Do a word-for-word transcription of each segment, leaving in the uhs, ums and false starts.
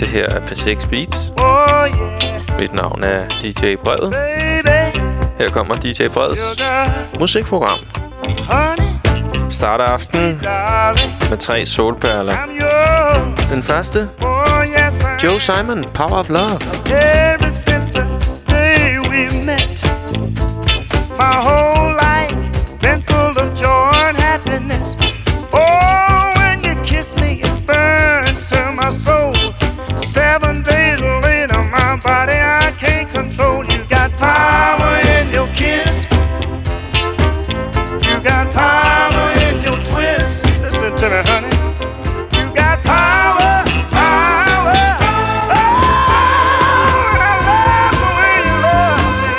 Det her er P seks Beats. Oh, yeah. Mit navn er D J Brevet. Baby, Her kommer D J Breds musikprogram. honey, Starter aftenen darling, med tre solperler. I'm yours. Den første, Oh, yes, I Joe Simon, Power of Love. Ever since the day we met, my whole life been full of joy and happiness. Oh, when you kiss me, it burns to my soul. Seven days later, my body I can't control. You got power in your kiss. You got power in your twist. Listen to me, honey. You got power, power. Oh, and I love the way you love me.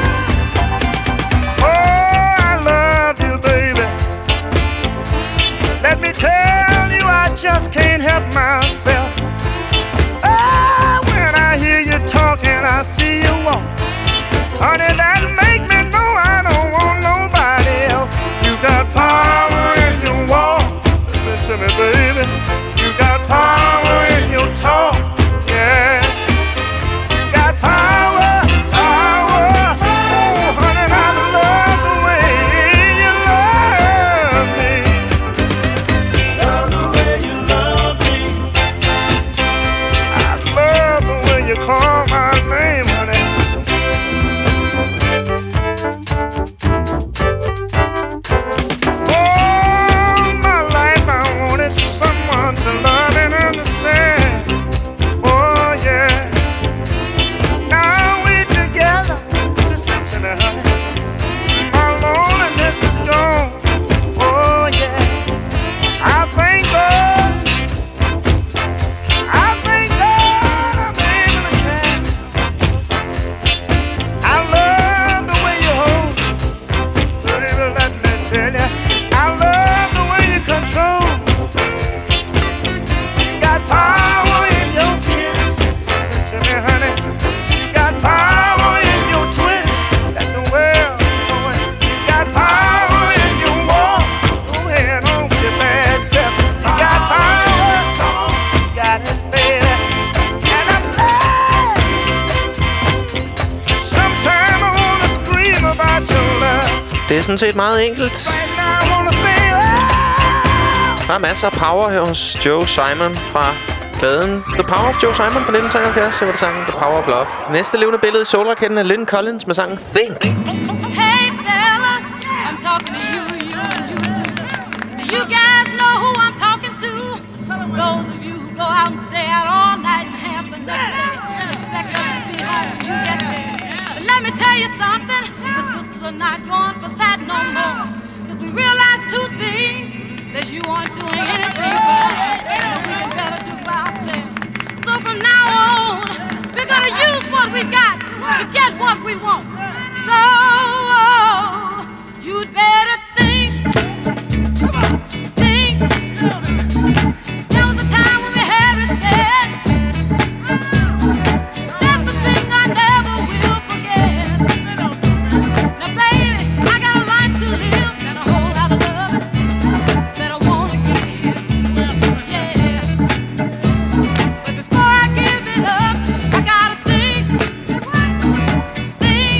Oh, I love you, baby. Let me tell you, I just can't help myself. Oh, when I hear you talking, I see you walk. Honey, that make me know I don't want nobody else. You got power in your walk. Listen to me, baby. You got power in your talk. Yeah. You got power, power. Oh, honey, I love the way you love me. Love the way you love me. I love the way you call my name, honey. All my life I wanted someone to love and understand. Oh yeah. Now we together. Listen to me, honey. My loneliness is gone. Oh yeah. I thank God. I thank God I'm able to share. I love the way you hold. Baby, let me tell you. I love the way you control. You got power in your kiss. Listen to me, honey. You got power in your twist. Let the world know it. You got power in your walk. Go ahead on with your bad self. You got power. You got it, baby. And I'm glad. Sometime I wanna scream about your love. Det er sådan set meget enkelt. Right now I wanna say, oh! Der er masser af power her hos Joe Simon fra pladen The Power of Joe Simon fra nitten treoghalvfjerds. Så var det sangen The Power of Love. Næste levende billede i solraketten er Lynn Collins med sangen Think. Hey fellas, I'm talking to you, you and you too. Do you guys know who I'm talking to? Those of you who go out and stay out all night and have the next day. Expect us to be home when you get there. But let me tell you something, the sisters are not going for that no more. Cause we realize two things, that you aren't doing anything for us, and that we can better do for ourselves. So from now on, we're gonna use what we got to get what we want. So you'd better think, think. There was a time when we had respect. That's the thing I never will forget. Now baby, I got a life to live and a whole lot of love that I wanna give. Yeah. But before I give it up, I gotta think, think.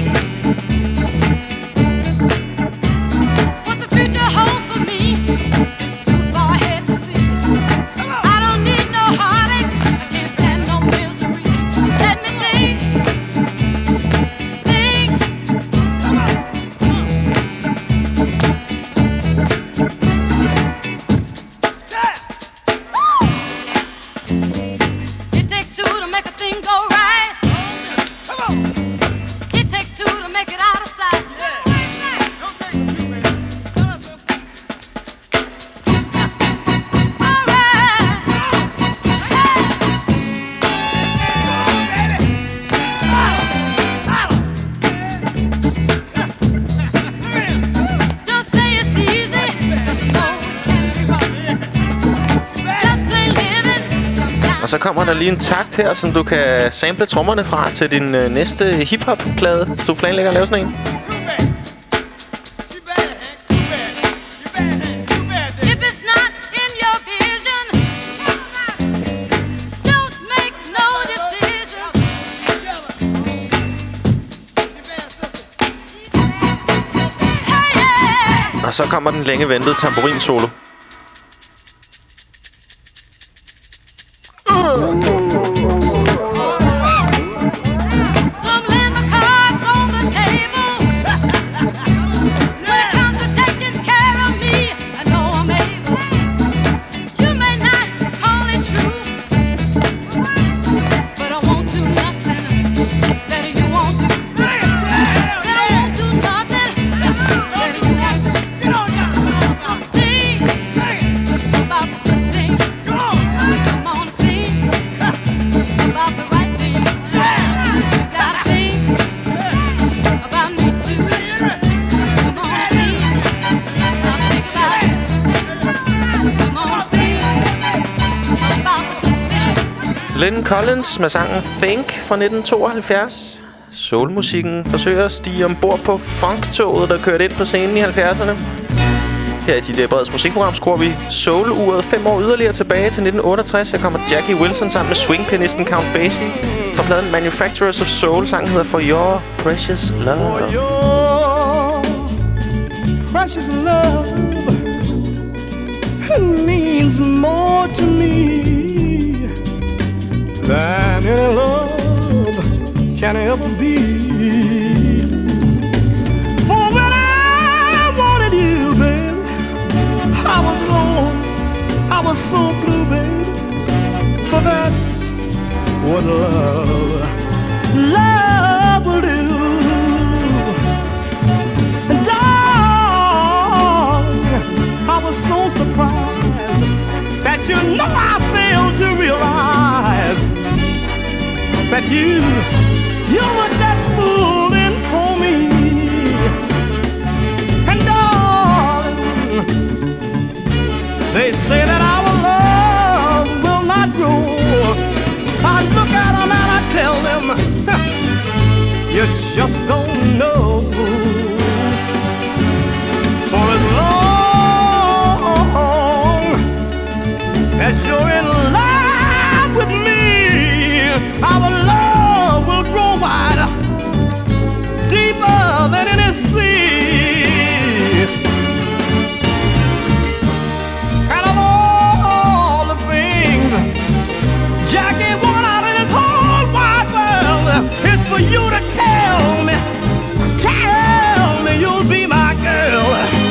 What the future holds for me is too far ahead to see. I don't need no heartache, I can't stand no misery. Let me think, think. It takes two to make a thing go right. It takes two to make it out of sight. All right. Don't say it's easy, 'cause you know it can't be right. Just plain living sometimes. Og så kommer der lige en takt her, som du kan sample trommerne fra til din øh, næste hiphop-plade, hvis du planlægger at lave sådan en. If it's not in your vision, don't make no så kommer den længe ventede tamburin-solo. Lynn Collins med sangen Think fra nitten tooghalvfjerds. Soulmusikken forsøger at stige ombord på funktoget, der kørte ind på scenen i halvfjerdserne. Her i D J Breds musikprogram skruer vi soul-uret fem år yderligere tilbage til nitten otteogtres. Her kommer Jackie Wilson sammen med swingpianisten Count Basie fra pladen Manufacturers of Soul. Sangen hedder For Your Precious Love. For your precious love means more to me than any love can ever be. For when I wanted you, baby, I was alone, I was so blue, baby. For that's what love, love will do. And darling, I was so surprised that you know I failed to realize that you, you were just fooling for me. And darling, they say that our love will not grow. I look at them and I tell them, you just don't know. For as long as you're in love with me, our love will grow wider, deeper than any sea. And of all the things Jackie want out in this whole wide world is for you to tell me, tell me you'll be my girl.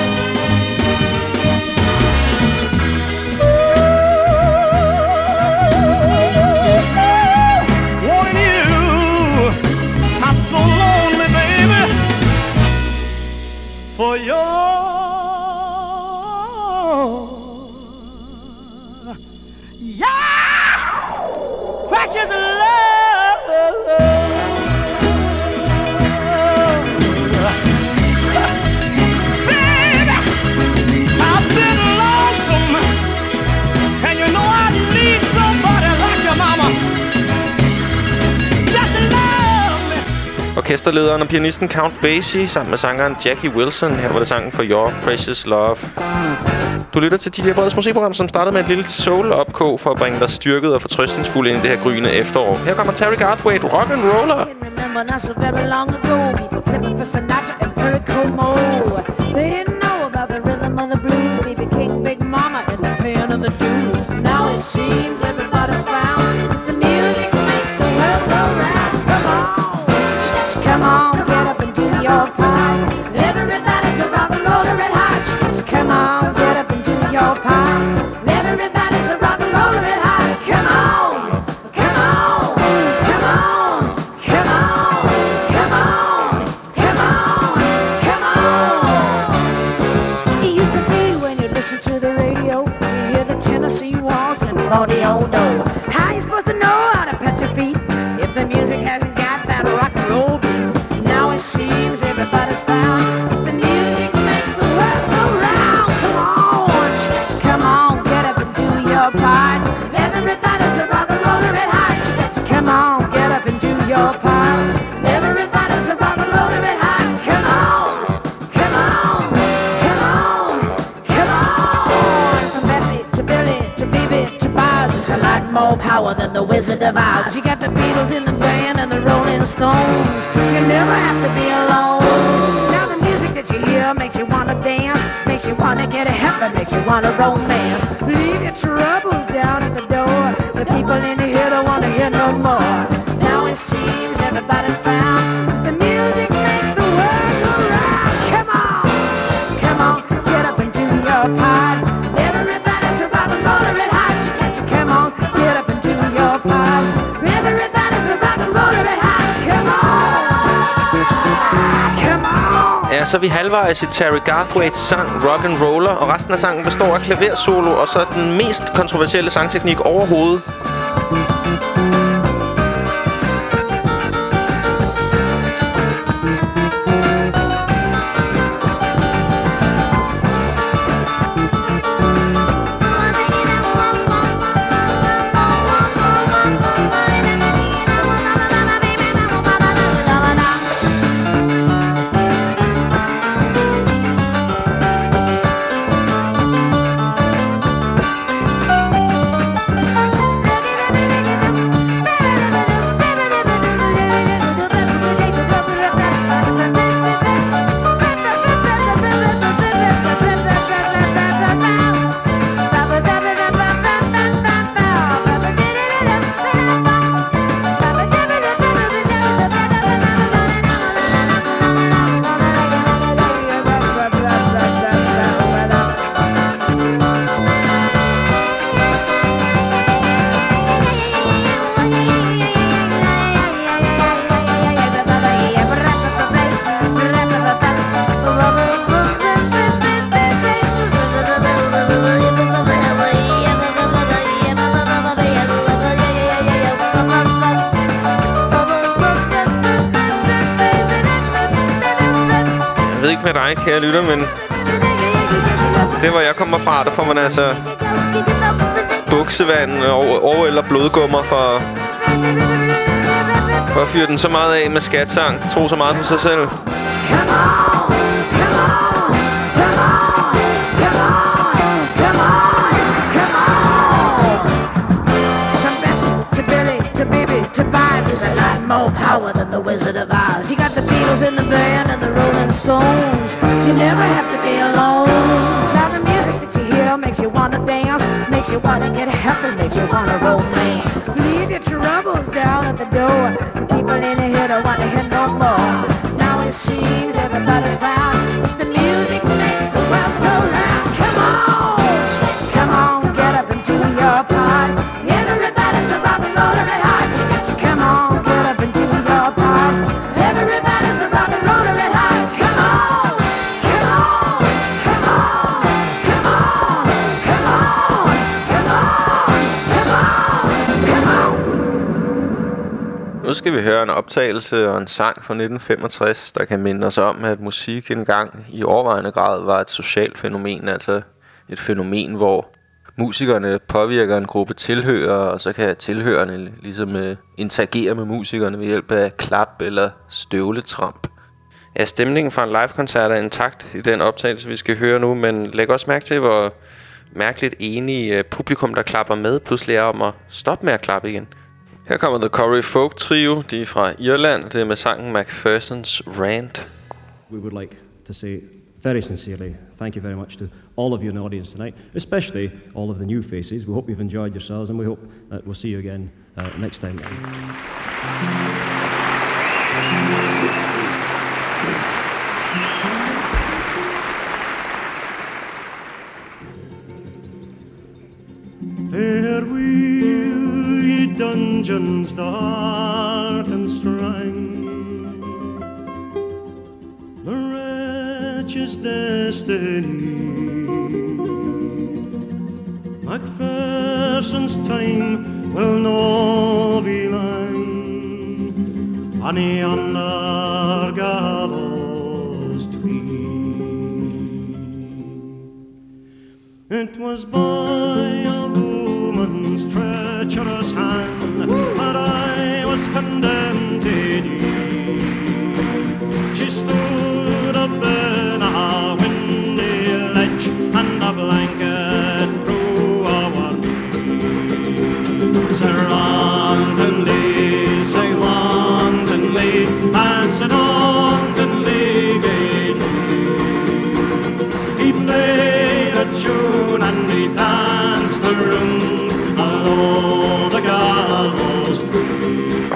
For your yeah, precious love, baby, I've been lonesome, and you know I need somebody like your mama. Just love me. Orkesterlederen og pianisten Count Basie sammen med sangeren Jackie Wilson. Her var det sangen For Your Precious Love. Du lytter til D J Breds musikprogram, som startede med et lille soul-opkog for at bringe dig styrket og fortrøstningsfuld ind i det her gryende efterår. Her kommer Terry Garthwaite, Rock and Roller. Remember not so very long ago, people flipping for Sinatra and Perry Como. They didn't know about the rhythm of the blues, B B King, Big Mama, and the paying of the dues. Now it seems everybody's found it's the music that makes the world go round. Come on, come on, get up and do your part. Everybody's a rock and roller at heart. Come on, get up and do your part. Everybody's a rock and roller at heart. Come on, come on, come on, come on, come on, come on, come on. It used to be when you listen to the radio, you hear the Tennessee Waltz and the old door. How you supposed to know how to pat your feet if the music hasn't got that rock and roll beat? Now it seems everybody's found it's the music that makes the world go round. Come on, come on, get up and do your part. Everybody's a rock and roller at heart. Come on, get up and do your part. Everybody's a rock and roller at heart. Come on, come on, come on, come on. From Bessie to Billy to Bibi to Boz, it's a lot more power than the Wizard of Oz. You got the Beatles in the band and the Rolling Stones. You never have to be alone. Now the music that you hear makes you wanna dance. makes you wanna get a help, makes you wanna romance. Leave your troubles down at the door. The people in here don't wanna hear no more. Now it seems everybody's found, 'cause the music makes the world go round. Come on, come on, get up and do your part. Everybody's a rock and roller at heart. Come on, get up and do your part. Everybody's a rock and roller at heart. Come on, come on. Ja, så er vi halvvejs i Terry Garthwaites sang Rock and Roller, og resten af sangen består af klaversolo og så den mest kontroversielle sangteknik overhovedet. Med dig, kære lytter, men det, hvor jeg kommer fra, der får man altså buksevand og, og eller blodgummer for, for at fyre den så meget af med skatsang. Tro så meget på sig selv. More power than the Wizard of Oz. You got the Beatles in the band and the Rolling Stones. You never have to be alone. Now the music that you hear makes you wanna dance, makes you wanna get happy, makes you wanna romance. Leave your troubles down at the door. People in here don't wanna hear no more. Now it seems everybody's found, it's the music makes the world go round. Come on, come on, get up and do your part. Everybody's a rock and roller at heart. Come on, get up and do your part. Everybody's a rock and roller at heart. Come on, come on, come on, come on, come on, come on, come on, come on. Nu skal vi høre en optagelse og en sang fra nitten femogtres, der kan minde os om, at musik engang i overvejende grad var et socialt fænomen. Altså et fænomen, hvor musikerne påvirker en gruppe tilhørere, og så kan tilhørerne ligesom uh, interagere med musikerne ved hjælp af klap eller støvletramp. Ja, stemningen fra en live-koncert er intakt i den optagelse, vi skal høre nu, men læg også mærke til, hvor mærkeligt enige uh, publikum, der klapper med, pludselig er om at stoppe med at klappe igen. Her kommer The Corey Folk Trio, de er fra Irland, det er med sangen Macpherson's Rant. We would like to say very sincerely thank you very much to all of you in the audience tonight, especially all of the new faces. We hope you've enjoyed yourselves, and we hope that we'll see you again uh, next time. Farewell, ye dungeons dark and strang, the wretch's destiny. Macpherson's time will no be lang, on yonder gallows tree. It was by a woman's treacherous hand that I was condemned to die. She stood up in a windy ledge, and a blanket threw our way. Sir Wantonly, say wantonly, and Sir Wantonly gave me. He played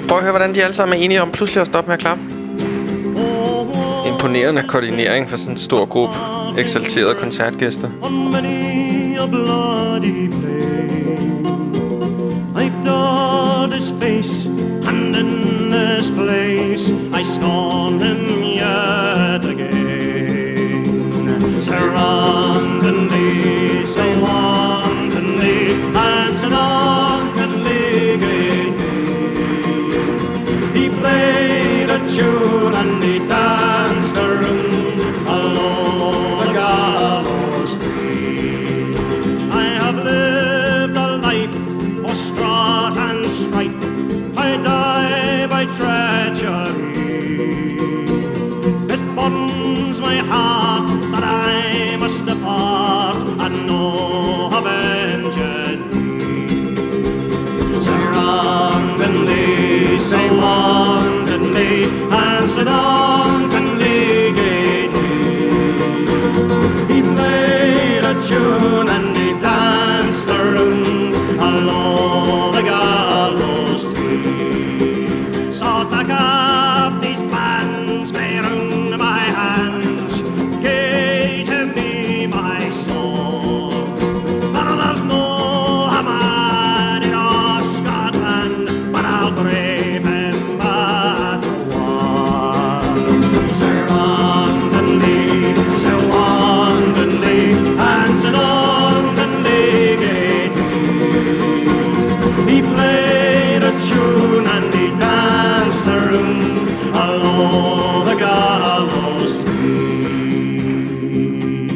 Prøv at høre, hvordan de alle sammen er enige om pludselig at stoppe med at klappe. Imponerende koordinering for sådan en stor gruppe eksalterede koncertgæster. On many a bloody plain, I've dared his face, and in this place I scorn him yet again. Surrounding me, so wantonly, and so drunkenly gay. He played a tune and he danced around along the gallows tree. I have lived a life of strife and strife. I die by treachery. It burdens my heart that I must depart and no avenged me. Surroundingly, so wantonly, and so wantonly gay. He played a tune and he danced around along the gallows tree. So take off these bands made round my hands, gay to me my soul. For there's no man in all Scotland, but I'll brave him but one. Surroundingly, so wantonly, and so wantonly gay. He played a tune and he danced around along the gallows tree.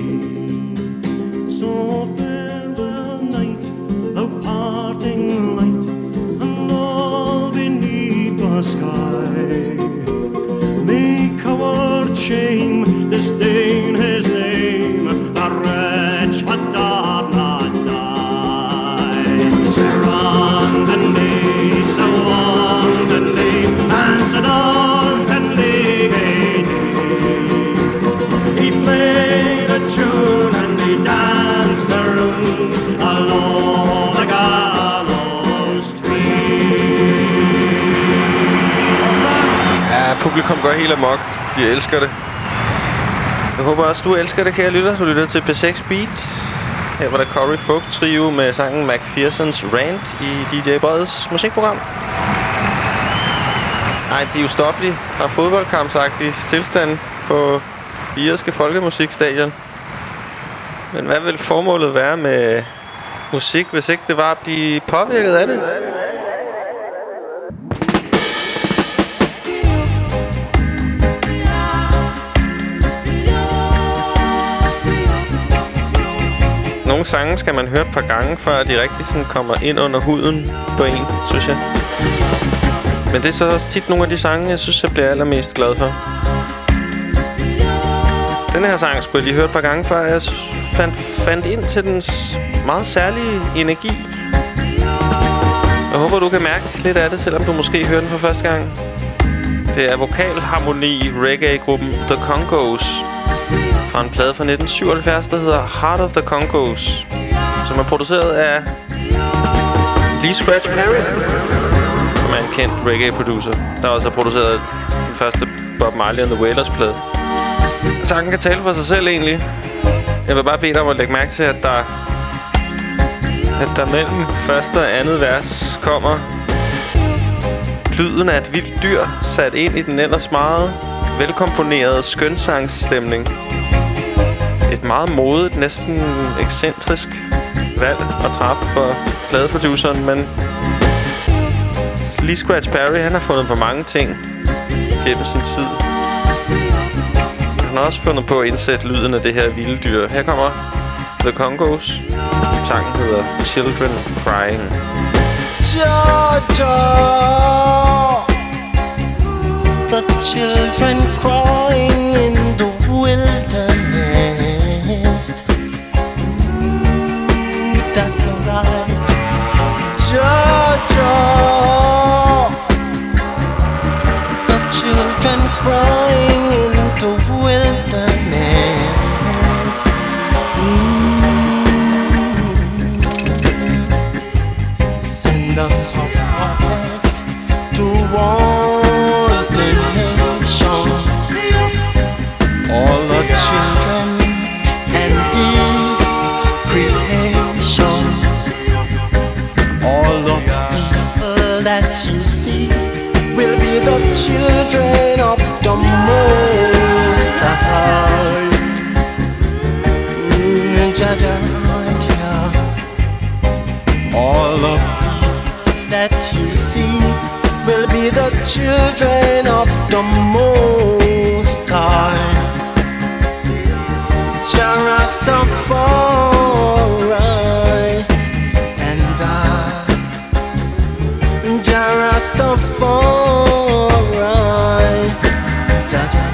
So farewell night, thou parting light, and all beneath the sky. May coward shame disdain his name, the wretch but doth not die. Surroundingly, so wantonly, and so wantonly gay. He played a tune and he danced around along the gallows tree. Ja, publikum går helt amok. De elsker det. Jeg håber også, du elsker det, kære lytter. Du lytter til P seks Beat. Her var der Corey Folk Trio med sangen McPherson's Rant i D J Breds musikprogram. Nej, de er ustoppelige. Der er fodboldkampsagtige tilstand på irske folkemusikstadion. Men hvad vil formålet være med musik, hvis ikke det var at blive påvirket af det? Nogle sange skal man høre et par gange, før de rigtig sådan kommer ind under huden på en, synes jeg. Men det er så også tit nogle af de sange, jeg synes, jeg bliver allermest glad for. Denne her sang skulle jeg lige høre et par gange, før jeg fandt, fandt ind til dens meget særlige energi. Jeg håber, du kan mærke lidt af det, selvom du måske hører den for første gang. Det er vokalharmoni reggae-gruppen The Congos fra en plade fra nitten syvoghalvfjerds, der hedder Heart of the Congos, som er produceret af Lee Scratch Perry, som er en kendt reggae-producer, der også har produceret den første Bob Marley and the Wailers-plade. Sangen kan tale for sig selv egentlig. Jeg vil bare bede dig om at lægge mærke til, at der, at der mellem første og andet vers kommer lyden af et vildt dyr, sat ind i den ellers meget velkomponerede skønsangsstemning. Et meget modigt, næsten ekscentrisk valg at træffe for pladeproduceren, men Lee Scratch Perry, han har fundet på mange ting gennem sin tid. Han har også fundet på at indsætte lyden af det her vilde dyr. Her kommer The Congos. Sangen hedder Children Crying. Georgia, the children crying in the wilderness. That's right, Georgia, the children crying in the wilderness. Mm. Send us a prophet to golden nation. All the children and this creation. All the people that you see will be the children of the Most High. Mm, Jaja, yeah. All the people that you see will be the children of the Most High. Jah Rastafari and I, Jah Rastafari, Jah Jah.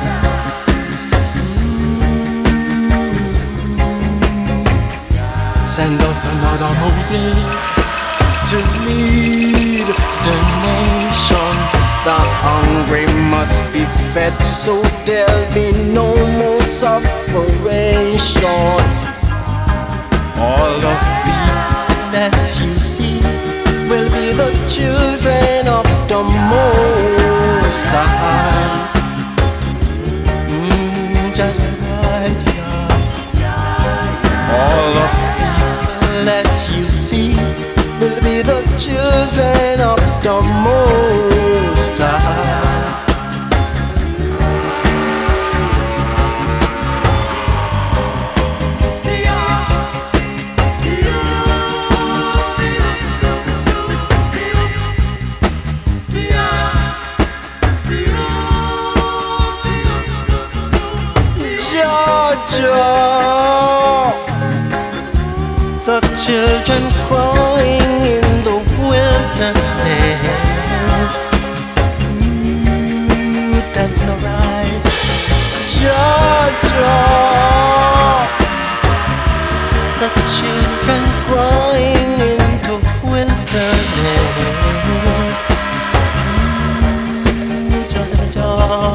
Send us another Moses to lead the nation. The hungry must be fed, so there'll be no more sufferation. All the people that you see will be the children of the Most High. Mm, just right, yeah. All the people that you see will be the children of the Most High. Georgia, the children crying in the wilderness. Mm, that's not right. Georgia, the children crying in the wilderness. Mm, Georgia,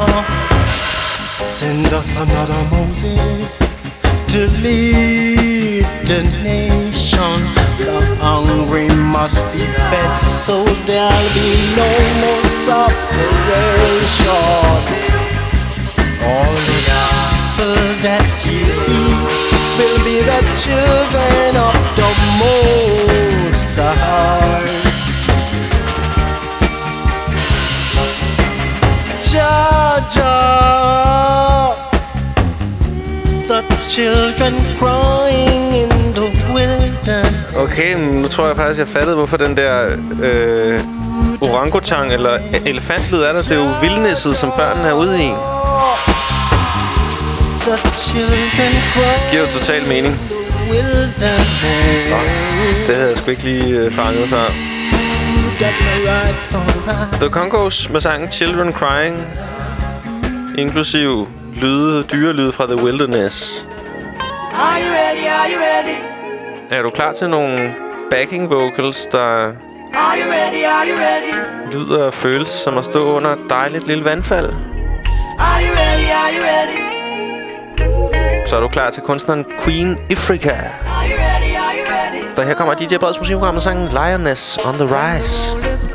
send us another Moses to lead the nation. The hungry must be fed, so there'll be no more separation. All the people that you see will be the children of the Most High. Jah Jah, the children crying in the wilderness. Okay, nu tror jeg faktisk, jeg fattede, hvorfor den der øh, orangutang eller elefantlyd er der. Det er jo vildnisset, som børnene er ude i. Det giver jo total mening. Nå, det havde jeg sgu ikke lige øh, fanget før. The Congos med sangen Children Crying, inklusiv lyde, dyrelyde fra The Wilderness. Are you ready? Are you ready? Er du klar til nogle backing vocals, der Are you ready? Are you ready? lyder og føles som at stå under et dejligt lille vandfald? Are you ready? Are you ready? Så er du klar til kunstneren Queen Ifrica. Are you ready? Are you ready? Der her kommer D J Breds musikprogram med sangen Lioness on the Rise.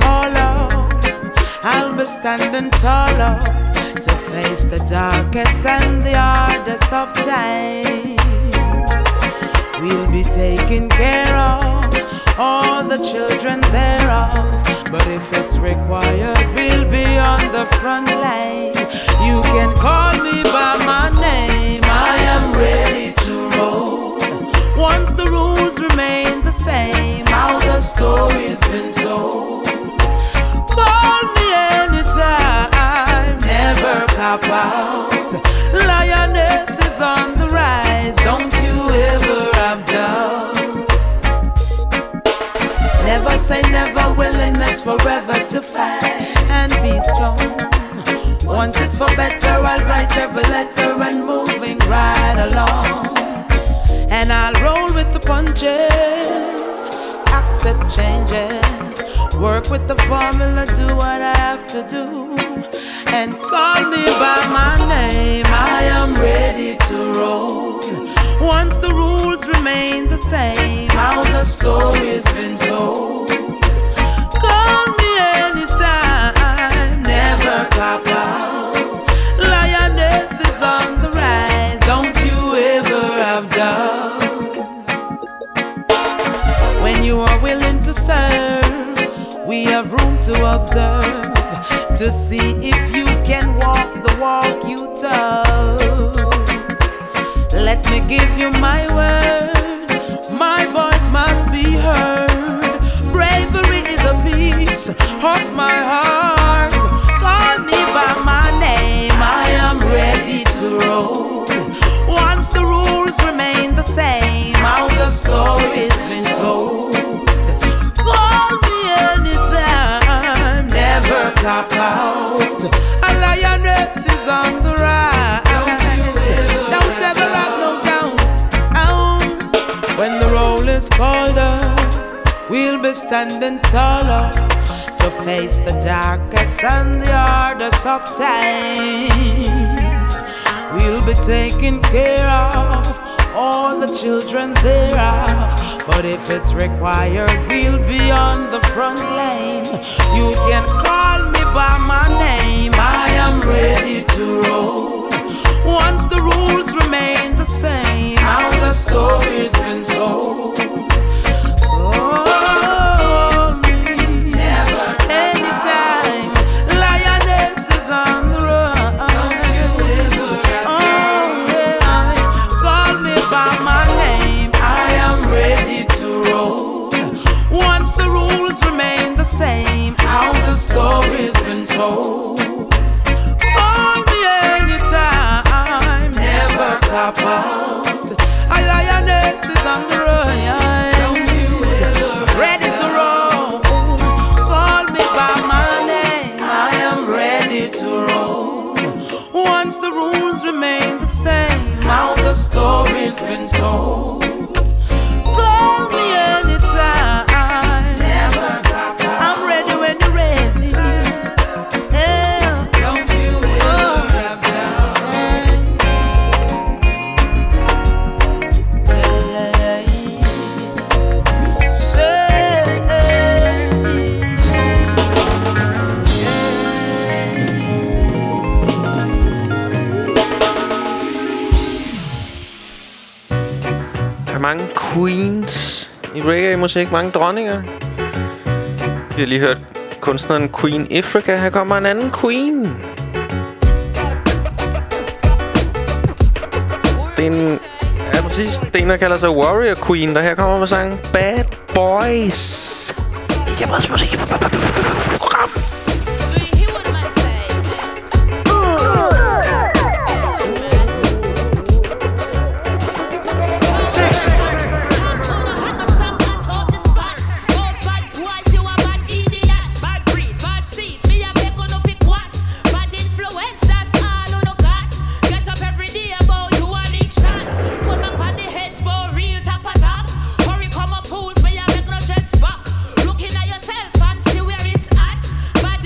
I'll be standing taller to face the darkest and the hardest of times. We'll be taking care of all the children thereof. But if it's required, we'll be on the front line. You can call me by my name. I am ready to roll. Once the rules remain the same, how the story's been told. Call me anytime, never cop out. Lioness is on the rise, don't you ever have doubt. Never say never, willingness forever to fight and be strong. Once it's for better, I'll write every letter and moving right along. And I'll roll with the punches, accept changes, work with the formula, do what I have to do, and call me by my name. I am ready to roll. Once the rules remain the same, how the story's been told. Call me anytime, have room to observe, to see if you can walk the walk you talk. Let me give you my word, my voice must be heard. Bravery is a piece of my heart. Call me by my name, I am ready to roll. Once the rules remain the same, how the story's been told. Call me anytime, never cop out. A lioness is on the rise. Don't ever have no doubt. Oh. When the roll is called up, we'll be standing taller to face the darkest and the hardest of times. We'll be taking care of all the children thereof. But if it's required, we'll be on the front lane. You can call me by my name, I am ready to roll. Once the rules remain the same, how the story's been told. Call me, never, anytime. Lioness is on the run. Don't you ever oh, yeah. Call me by my name, I am ready to roll. Once the rules remain the same, how the story's been told. Call me anytime, never cop out. A lioness is on the run. Don't you ever ready to roll. Call me by my name, I am ready to roll. Once the rules remain the same, how the story's been told. Call me anytime, never cop out. I'm ready when you're ready. Yeah. Don't you ever cop down. Say, Der er mange queens i reggae-musik, mange dronninger. Vi har lige hørt kunstneren Queen Ifrica. Her kommer en anden queen. Det er en, ja, præcis. Det er en, der kalder sig Warrior Queen, der her kommer med sangen Bad Boys. Det er vores musik. Program. Looking at yourself and see where it's at. Bad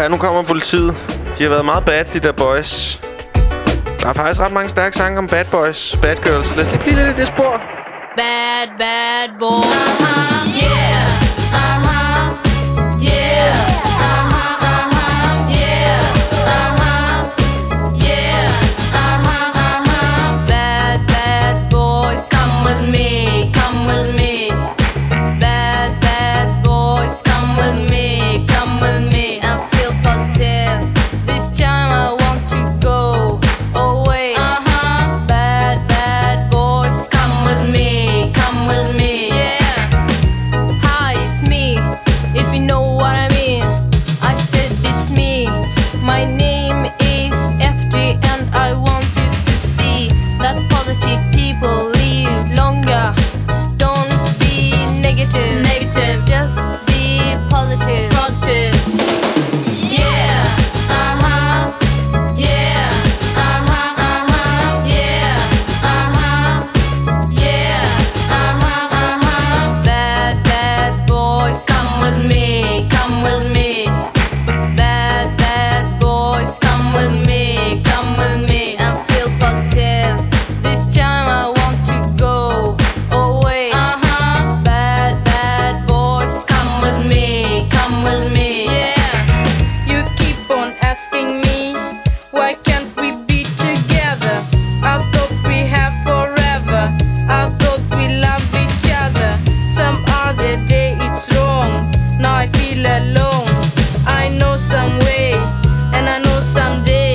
Ja, nu kommer politiet. De har været meget bad, de der boys. Der er faktisk ret mange stærke sange om bad boys, bad girls. Lad os lige blive lidt i det spor. Bad, bad boy. Uh-huh, yeah. Uh-huh, yeah. Uh-huh, uh-huh, yeah. Uh-huh, yeah. Uh-huh, uh-huh. Bad, bad boys, come with me, come with me. Bad, bad boys, come with me, come with me. I feel positive. This time I want to go away. Uh-huh. Bad, bad boys, come with me, come with me. Yeah. Hi, it's me. If you know what I mean. I said it's me. My name is F T and I wanted to see that positive people live longer. Don't be negative, negative. Just be positive, positive. Yeah, uh-huh, yeah, uh-huh, uh-huh, yeah, uh-huh, yeah, uh-huh, uh-huh. Bad, bad boys, come with me, come with me. Bad, bad boys, come with me, come with me. I feel positive. This time I want to go away. Uh-huh. Bad, bad boys, come with me, come with me. Yeah. You keep on asking me, why can't we be together? I thought we have forever. I thought we love each other. Some other day it's wrong. Now I feel alone. I know some way, and I know someday.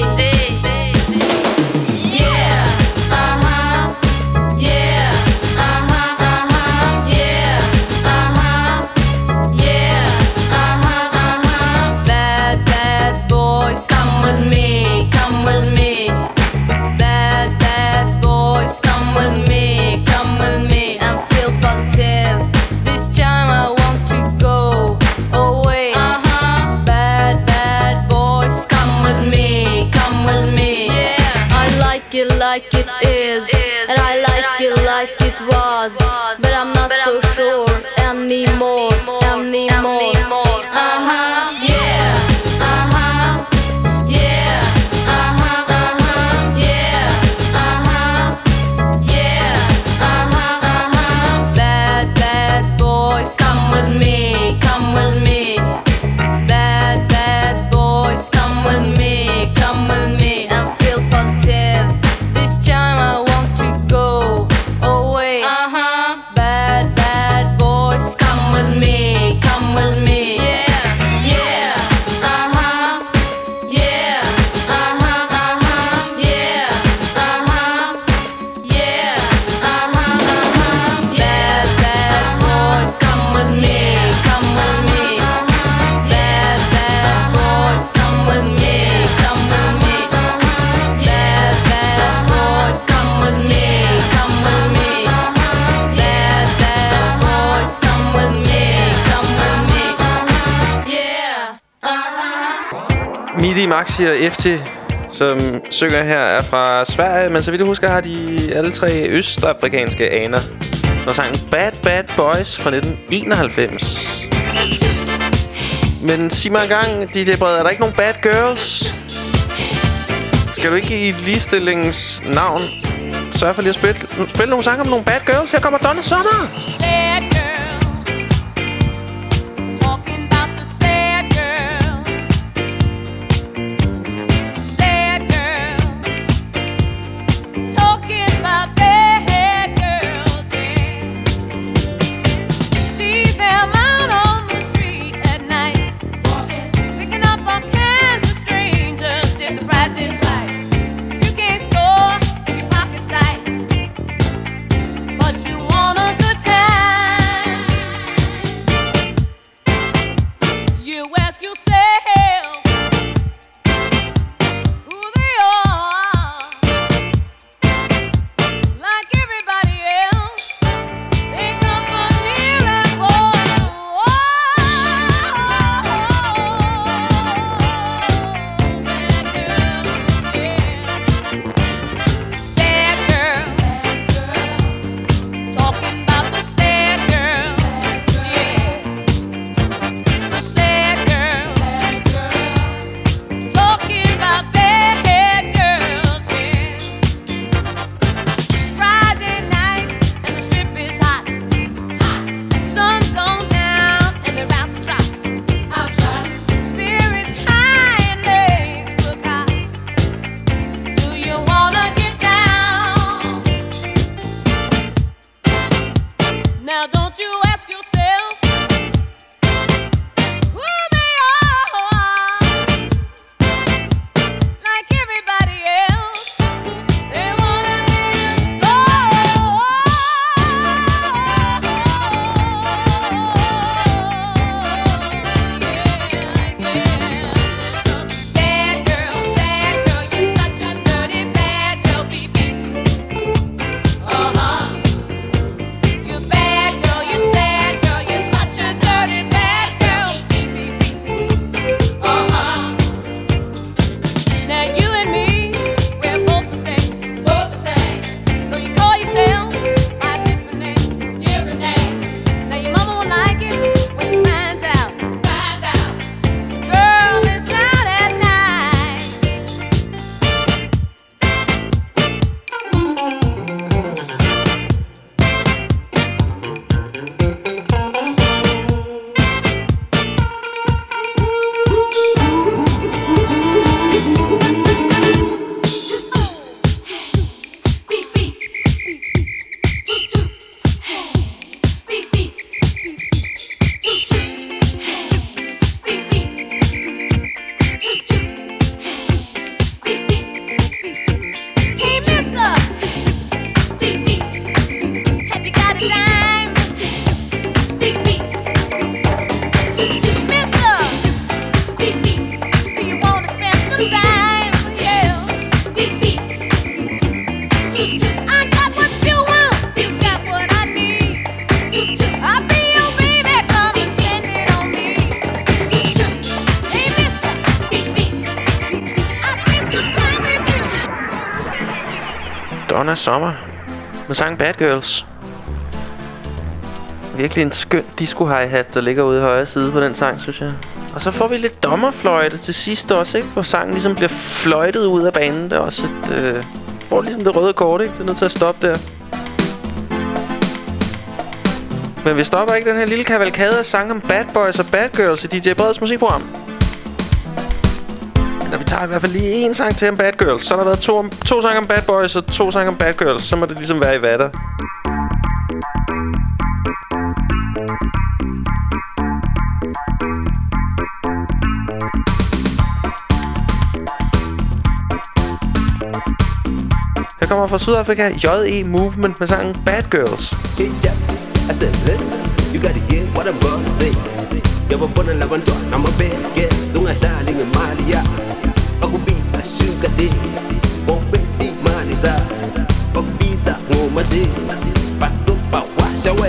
Yeah, uh-huh, yeah, uh-huh, uh-huh, yeah, uh-huh, yeah, uh-huh, uh-huh. Bad, bad boys, come with me, come with me. Bad, bad boys, come with me, come with me. I feel positive. This time I want to go away. Uh-huh. Bad, bad boys, come with me, come with me. Yeah. I like it like it is, and I like it like it was, but I'm not so sure anymore, anymore. Uh-huh, yeah, uh-huh, yeah, uh-huh, uh-huh, yeah, uh-huh, yeah, uh-huh, uh-huh. Bad, bad boys, come with me, come with me. Bad, bad boys, come with me, come with me. I feel positive. This time I want to go away. Uh-huh. Bad, bad boys, come with me, come with me. Yeah, yeah, uh-huh, yeah, uh-huh, uh-huh, yeah, uh-huh, yeah, uh-huh, uh-huh. Bad, bad boys, come with me, come with me. Bad, bad boys, come with me, come with me. Bad, bad boys, come with me, come with me. Bad, bad boys, come with me, come with me. Yeah, uh-huh. Midi, Maxi og F T, som synger her, er fra Sverige. Men så vidt jeg husker, har de alle tre østafrikanske aner. Og sangen Bad Bad Boys fra nitten enoghalvfems. Men sig mig engang, D J Brede, er der ikke nogen bad girls? Skal du ikke i ligestillingens navn sørge for lige at spille, spille nogle sange om nogle bad girls? Her kommer Donna Summer. Sad girl, talking about the sad girl. Sad girl, talking about bad girls. Yeah. See them out on the street at night, picking up all kinds of strangers if the price is right. You can't score if your pocket's tight, but you want a good time. Donna Summer med sangen Bad Girls. Virkelig en skøn disco-hi-hat, der ligger ude i højre side på den sang, synes jeg. Og så får vi lidt dommerfløjte til sidst også, ikke? Hvor sangen ligesom bliver fløjtet ud af banen. Det er også et... Øh, får ligesom det røde kort, ikke? Det er nødt til at stoppe der. Men vi stopper ikke den her lille kavalkade af sange om bad boys og bad girls i D J Breds musikprogram. Når vi tager i hvert fald lige en sang til om bad girls, så har der været to, to sange om bad boys og to sange om bad girls. Så må det ligesom være i vatter. Her kommer fra Sydafrika J E Movement med sangen Bad Girls. Hey Jack, I said listen, you gotta hear what I'm gonna say. Jeg var bundet lavandor, når man begge sunga darling Malia. Og kunne vise sugar det, og bedte Malisa. Og vise ngoma det, bare super wash away.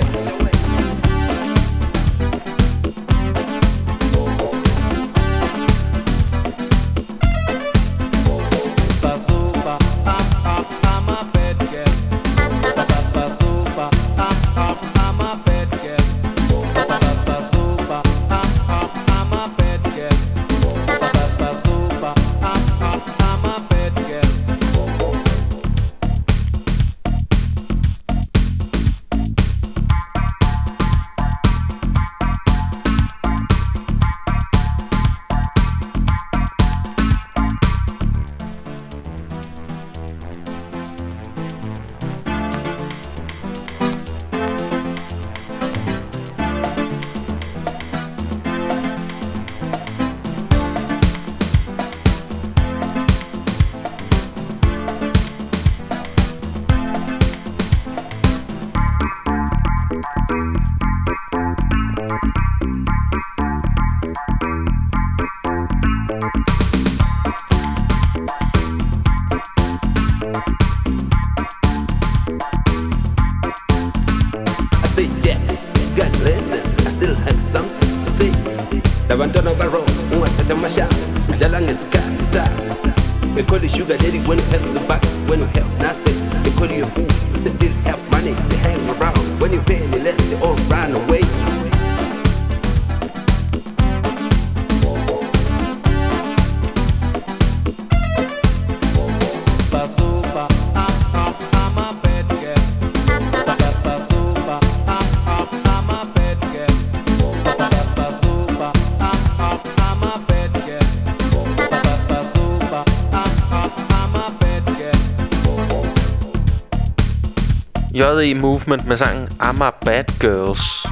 J E Movement med sangen I'm a Bad Girls.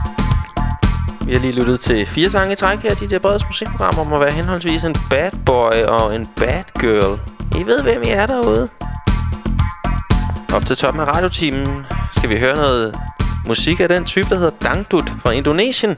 Vi har lige lyttet til fire sange i træk her i D J Breds musikprogram om at være henholdsvis en bad boy og en bad girl. I ved, hvem I er derude. Op til toppen af radiotimen skal vi høre noget musik af den type, der hedder Dangdut fra Indonesien.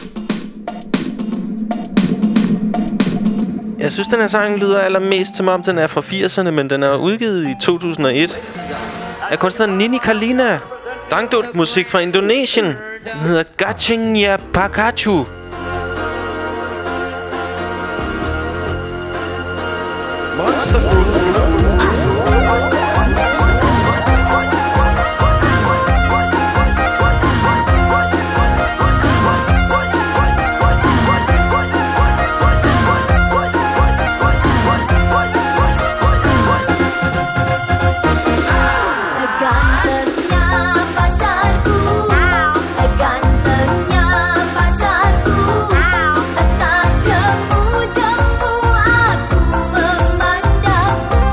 Jeg synes, den her sang lyder allermest som om den er fra firserne, men den er udgivet i to tusind og et. Af kunstneren Nini Carlina. Dangdut musik fra Indonesien. Den hedder Gachingya Pakachu. Monster Group. Aku memandangmu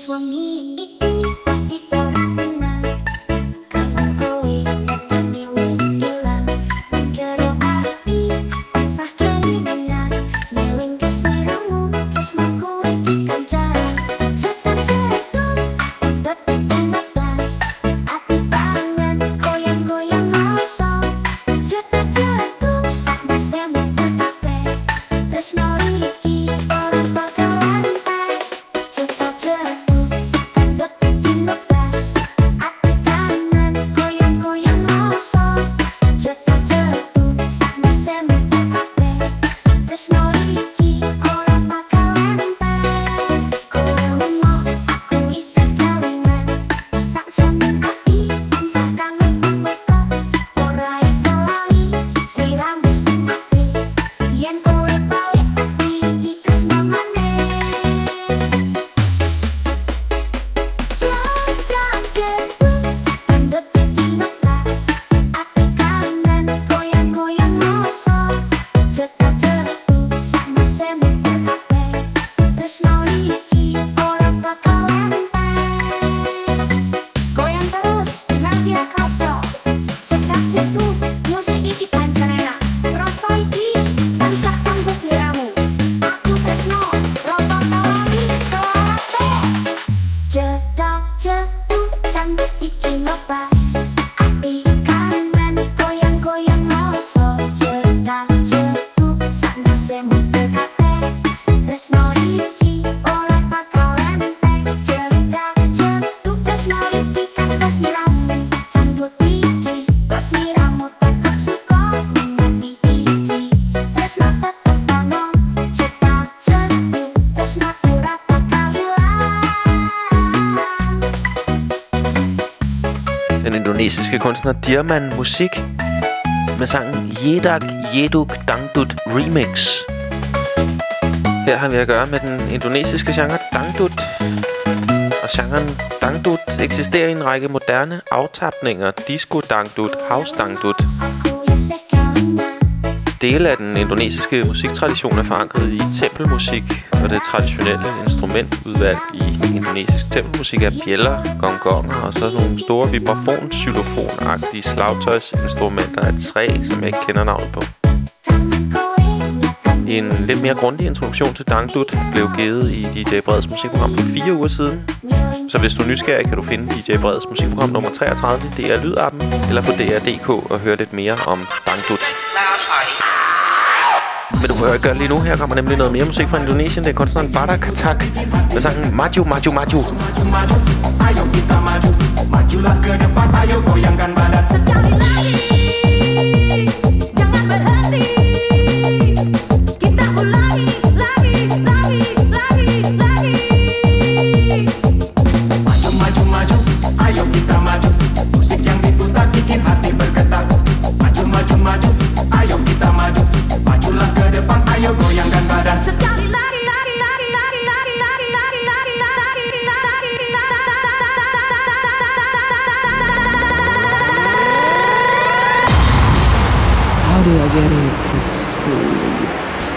indonesiske kunstner Dirman Musik med sangen Yedak Yeduk Dangdut Remix. Her har vi at gøre med den indonesiske genre Dangdut. Og genren Dangdut eksisterer i en række moderne aftapninger, disco dangdut, house dangdut. Dele af den indonesiske musiktradition er forankret i tempelmusik, og det traditionelle instrumentudvalg i indonesisk tempelmusik er bjælder, gongonger og så nogle store vibrafon-xylofon-agtige slagtøjsinstrumenter af træ, som jeg ikke kender navnet på. En lidt mere grundig introduktion til Dangdut blev givet i D J Breds musikprogram for fire uger siden. Så hvis du er nysgerrig, kan du finde D J Breds musikprogram nummer treogtredive, D R Lyd-appen, eller på D R punktum D K og høre lidt mere om Dangdut. Men du kan ikke gøre lige nu. Her kommer nemlig noget mere musik fra Indonesien. Det er kunstneren Badak Katak med sangen Maju, Maju, Maju. Ayo kita maju, majulah ke depan, ayo goyangkan badan. Sekali lagi, jangan berhenti. Kita ulangi, lagi, lagi, lagi, lagi. Maju, maju, maju, ayo kita maju. Musik yang diputar bikin hati bergetar. Maju, maju, maju, ayo kita maju. Majulah ke depan, ayo goyangkan badan. Sekali lagi, lagi, lagi, lagi, lagi, lagi, lagi, lagi, lagi, lagi, lagi. How do I get into sleep?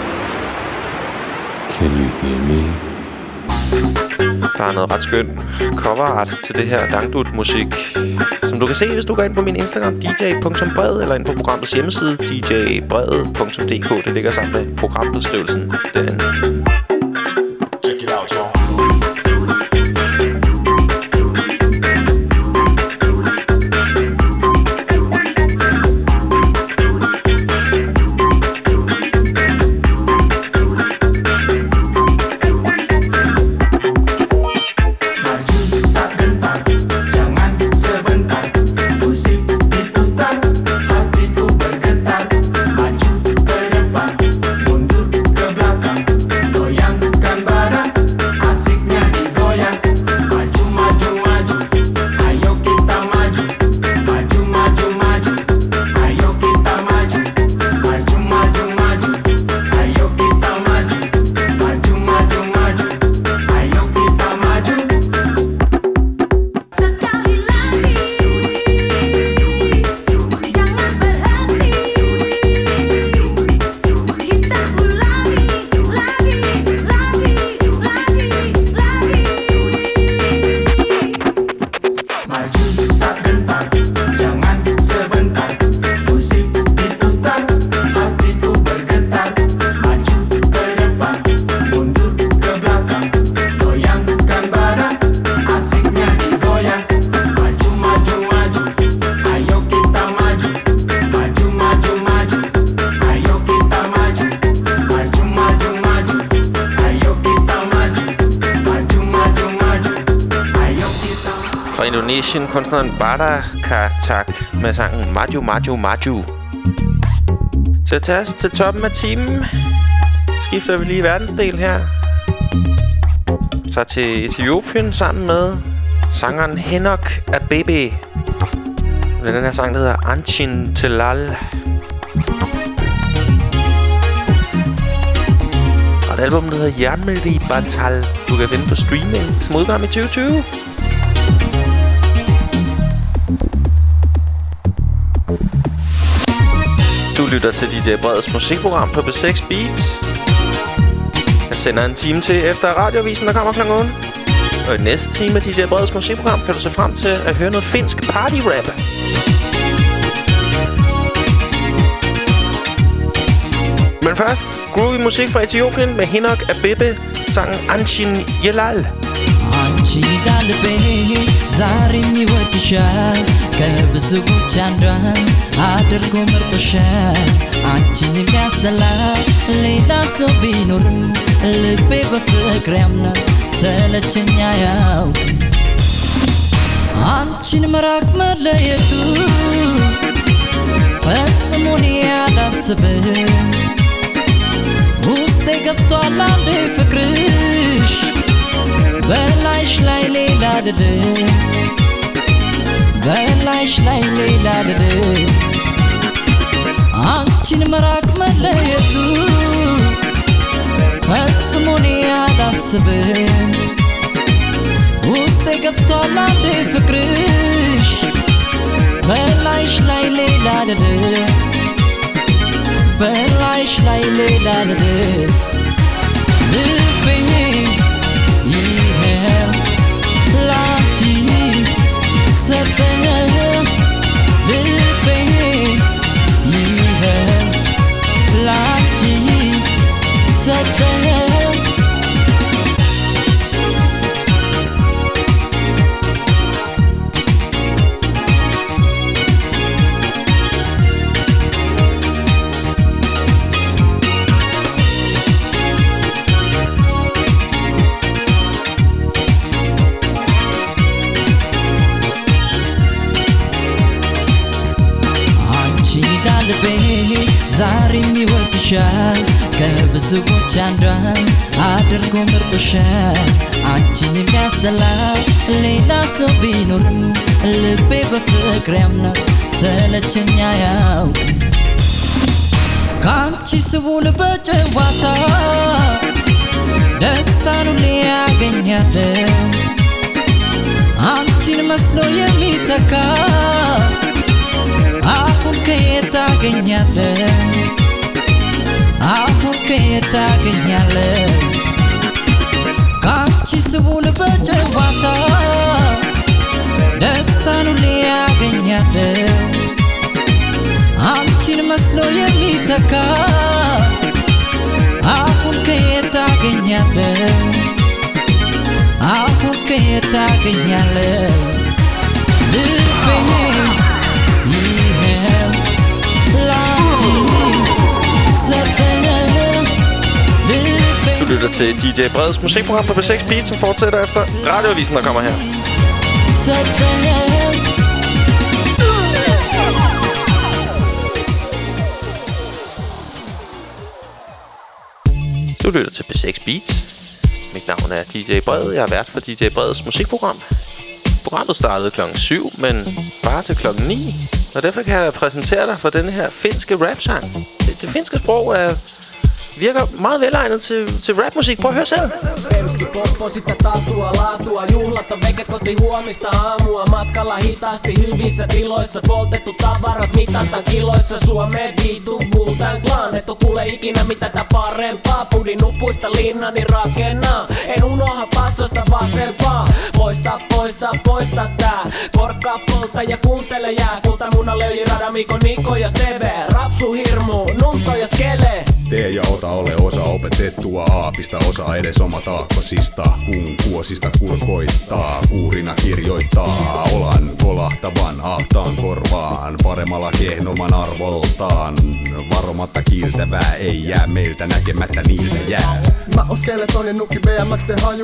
Can you hear me? Der er noget ret skøn cover art til det her Dangdut-musik, som du kan se, hvis du går ind på min Instagram, D J punktum bred, eller ind på programmets hjemmeside, D J bred punktum D K. Det ligger sammen med programbeskrivelsen derinde. Check it out, y'all. Polynesian kunstneren Barakatak med sangen Maju Maju Maju. Til at tage os til toppen af timen skifter vi lige verdensdel her. Så til Etiopien sammen med sangeren Henok Abebe. Den her sang, der hedder Anchin Telal. Og et album, der hedder Yamri Batal. Du kan finde på streaming som udkom i tyve tyve. Du lytter til D J Breds musikprogram på B seks Beats. Jeg sender en time til efter radiovisen, der kommer klokken otte. Og i næste time af D J Breds musikprogram kan du se frem til at høre noget finsk party-rap. Men først, groovy musik fra Etiopien med Henok Abebe, sangen Anchin Yelal. Anchin Yelal zari miwatishal ከብዙዎች አንዷን አድርጎ መርጦሻል አንቺን የሚያስጠላ ሌላ ሰው ቢኖርም ልቤ በፍቅር ያምናል ሰለቸኝ አያውቅም አንቺን መራቅ መለየቱ ፈጽሞ እኔ አላስብም ውስጤ ገብቷል አንዴ ፍቅርሽ በላይሽ ላይ ሌላ አይደለም በላይሽ ላይ ሌላ አይደለም አንቺን መራቅ መለየቱ ፈጽሞ እኔ አላስብም ውስጤ ገብቷል አንዴ ፍቅርሽ በላይሽ ላይ ሌላ አይደለም በላይሽ ላይ ሌላ አይደለም ልቤ ይሄው ላንቺ ሰጠኝ ልቤ ይሄው ላንቺ ሰጠኝ ዛሬ የሚወድሻል ከብዙዎች አንዷን አድርጎ መርጦሻል አንቺን የሚያስጠላ ሌላ ሰው ቢኖርም ልቤ በፍቅር ያምናል ሰለቸኝ አያውቅም ከአንቺ ስውል በጨዋታ ደስታን ሁሌ ያገኛለሁ አንቺን መስሎ የሚተካ አሁን ከየት ታገኛለህ አሁን ከየት ታገኛለህ ካንቺ ስውል በጨዋታ ደስታን ሁሌ ያገኛለህ አንቺን መስሎ የሚተካ አሁን ከየት ታገኛለህ አሁን ከየት ታገኛለህ ልቤ Du lytter til D J Breds musikprogram på B seks Beat, som fortsætter efter radioavisen, der kommer her. Du lytter til B seks Beat. Mit navn er D J Bred. Jeg er vært for D J Breds musikprogram. Programmet startede klokken syv, men bare til klokken ni. Og derfor kan jeg præsentere dig for denne her finske rap-sang. Det, det finske sprog er, virker meget velegnet til, til rapmusik. Prøv at høre selv. Remski poppo sitä taatua laatua. Juhlat on veke koti huomista aamua. Matkalla hitaasti hyvissä tiloissa. Poltettu tavarat mitataan kiloissa. Suomeen viitu Wu-Tang Clan. Et oo kuule ikinä mitä tää parempaa. Pudin nupuista linnani rakennaa. En unoha passosta vasempaa. Poista, poista, poista tää. Korkkaa polta ja kuuntele jää. Kulta munalle yli Radamiko, Niko ja Steve. Rapsu hirmu, nunto ja skele. Tee ja ota ole osa opetettua aapista, osa edes oma taakkosista. Kuun kuosista kurkoittaa, kuurina kirjoittaa. Olan kolahtavan ahtaan korvaan, paremmalla kehnoman arvoltaan. Varomatta kiiltävää ei jää meiltä näkemättä niiltä jää. Mä oon skeleton ja nukki B M X te haju.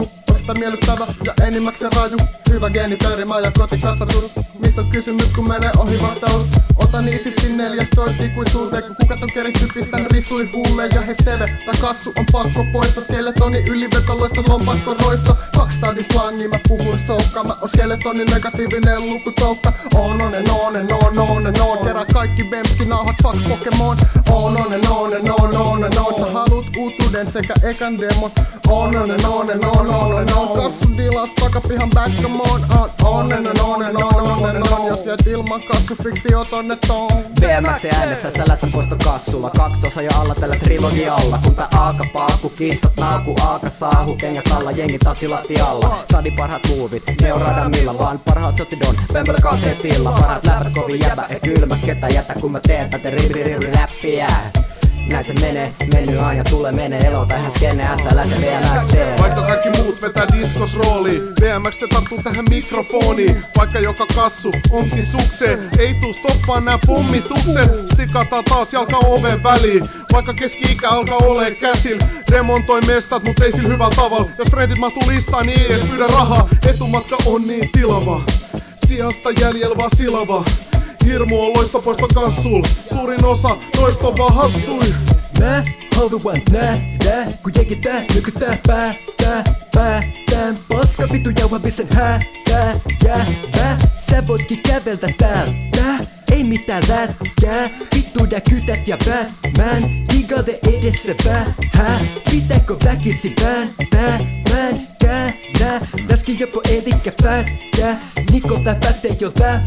mielestä miellyttävä ja enimmäkseen raju. Hyvä geeni pörimä ja kotikasvatus. Mistä on kysymys kun menee ohi vastaus? Otan iisisti neljästoista kuin suuteen, kun kukat on keritty pistän risui huuleen ja hesteve. Tää kassu on pakko poista, skeletoni ylivetoloista lompakko roista. Kaksi stadin slangia mä puhun soukkaan, mä oon skeletonin negatiivinen lukutoukka. On on en on en on on en on, kerää kaikki bemski nauhat fuck Pokemon. On on en on en on on en on, sä haluut uutuuden sekä ekan demon. On on en on en on on en on, kassun dilaus takapihan backgamon. On en on en on on en on, jos jäät ilman kassu fiksi oton ne ton. B M X äänessä sälässä poisto kassulla, kaksi osa ja alla tällä trilogialla. Kun tää aaka paakku, kissat naaku, aaka saahu, kengät alla, jengi tasi lattialla. Stadin parhaat muuvit, ne on radamilla, vaan parhaat shotidon, pempelä kasetilla. Parhaat läpät kovin jäbä, ei kylmä ketä jätä, kun mä teen tätä riri riri räppiä. Näin se menee, meny aina tulee menee, elo tähän skene, S L S ja B M X T. Vaikka kaikki muut vetää diskos rooli, B M X te tarttuu tähän mikrofoniin. Vaikka joka kassu onkin sukse, ei tuu stoppaa nää pommitukset. Stikataan taas jalka oven väliin, vaikka keski-ikä alkaa olee käsil. Remontoi mestat, mut ei sillä hyvällä tavalla. Jos friendit mahtuu listaan, niin ei edes pyydä rahaa. Etumatka on niin tilava, sijasta jäljellä vaan silava. Hirmu on loistopoisto kassul, suurin osa noista on vaan hassui. Mä haluan nähdä, kun jengi tää nykytää päätää, päätään. Paska vitu jauhamisen hätää, jäävä. Sä voitkin käveltä täältä, ei mitään lätkää. Vittu nää kytät ja Batman, digave edessä vähän. Pitääkö väkisi vääntää, väänkää nää. Läski jopo elikkä fäkkää, Niko tää pätee jo vähän.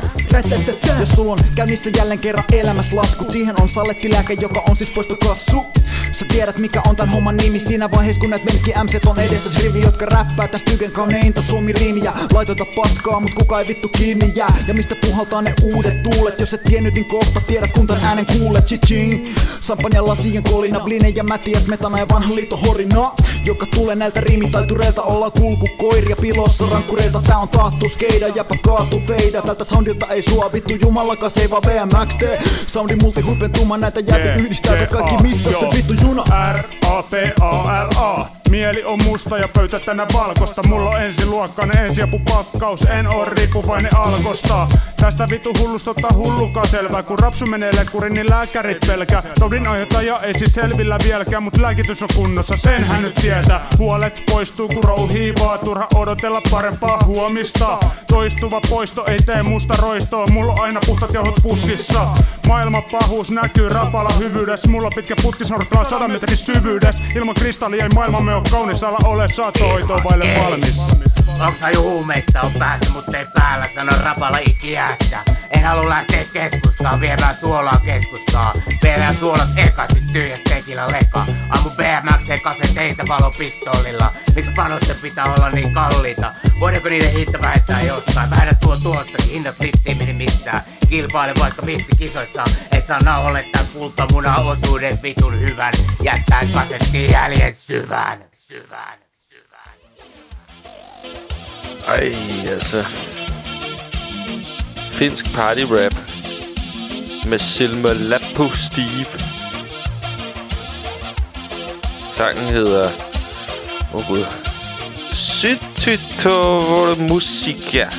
Jos sulla on käynnissä jälleen kerran elämässä laskut, siihen on salettilääke, joka on siis poistokassu. Sä tiedät mikä on tän homman nimi siinä vaiheessa kun näet meniski M C on edessä rivi, jotka räppää tästä tyken kauneinta suomi riimiä. Laitota paskaa mut kuka ei vittu kiinni jää. Ja mistä puhaltaa ne uudet tuulet, jos et tiennyt niin kohta tiedät kun tän äänen kuulet. Chi-ching, sampanja lasien kolina, bline ja mätiäs metana ja vanha liitto horina, joka tulee näiltä riimitaitureilta. Ollaan kulkukoiria pilossa rankkureilta, tää on taattu skeida, jäpä kaatu feida. Tältä soundilta ei sua vittu jumalakas, ei vaan B M X T. Soundi multihuipentuma näitä jäpi yhdistää yeah, kaikki missä se vittu juna. R A P A L A Mieli on musta ja pöytä tänä valkosta. Mulla on ensiluokkainen ensiapupakkaus, en oo riippuvainen alkosta. Tästä vittu hullusta ottaa hullukaa selvää. Kun rapsu menee lekuriin, niin lääkärit pelkää. Taudin aiheuttaja ei siis selvillä vieläkään, mut lääkitys on kunnossa, sen hän nyt tietää. Huolet poistuu kun rouhii vaan, turha odotella parempaa huomista. Toistuva poisto ei tee musta roistoa, mulla on aina puhtat johot pussissa. Maailman pahuus näkyy rapala hyvyydessä, mulla on pitkä putki snorkkaa sadan metrin syvyydessä. Ilman kristallia ei maailmamme oo kaunis, ala ole saattohoitoa vaille valmis. Onks sä huumeista on päässä, mut ei päällä, sano rapala ikiässä. En halua lähteä keskustaan, viemään suolaa keskustaan. Viemään suolat eka, sit tyhjäs tekillä leka. Ammu B M X kaseteita valopistoolilla. Miksi panosten pitää olla niin kalliita? Voidaanko niiden hinta vähentää jostain? Vähennä tuo tuostakin, hinnat littiin meni missään. Kilpaile vaikka missä kisoissa, et saa nauholle tän kultamuna osuuden vitun hyvän. Jättää kasettiin jäljen syvään, syvään. Ej, altså. Finsk party rap med Silma Lappu Steve. Sangen hedder... Åh oh, gud. Sytytovore musika.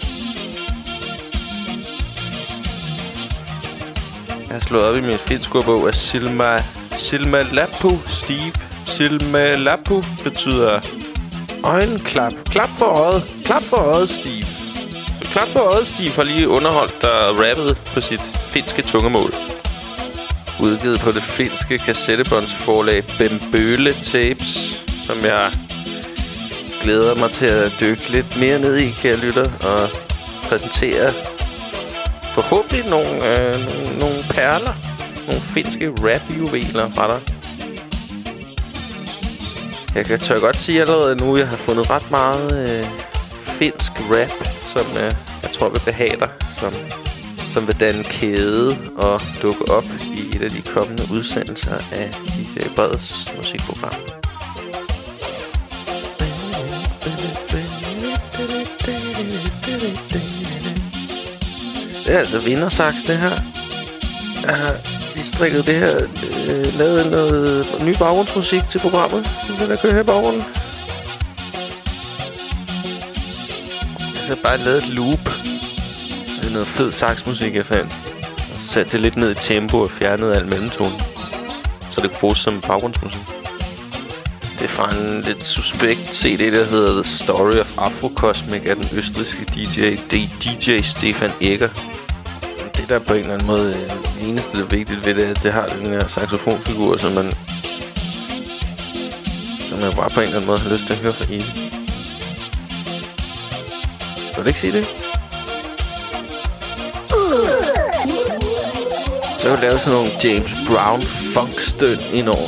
Jeg har slået op i min finskordbog af Silma... Silma Lappu Steve. Silma Lappu betyder... øjenklap. Klap for øjet. Klap for øjet, Steve. Så klap for øjet, Steve har lige underholdt og rappet på sit finske tungemål. Udgivet på det finske kassettebåndsforlag Bembøle Tapes, som jeg glæder mig til at dykke lidt mere ned i, kære lytter, og præsentere forhåbentlig nogle, øh, nogle, nogle perler, nogle finske rap-juveler fra dig. Jeg kan tør godt sige allerede nu, at jeg har fundet ret meget øh, finsk rap, som øh, jeg tror vil behage dig, som, som vil danne kæde og dukke op i et af de kommende udsendelser af D J Breds musikprogram. Det er altså vindersaks, det her. Jeg har lige strikket det her, øh, lavet noget ny baggrundsmusik til programmet, som vil der køre her i baggrunden. så bare lavet et loop. Det er noget fed saxmusik, jeg fandt. Og så satte det lidt ned i tempo og fjernede al mellemtonen, så det kunne bruges som baggrundsmusik. Det er fra en lidt suspekt C D, der hedder The Story of Afrocosmic af den østrigske D J, D J Stefan Egger. Det der på en eller anden måde, det eneste, der er vigtigt ved det, at det har den her saxofonfigur, som man, som man bare på en eller anden måde har lyst til at høre for evigt. Kan du ikke sige det? Så kan du lave sådan nogle James Brown funk-støn indover.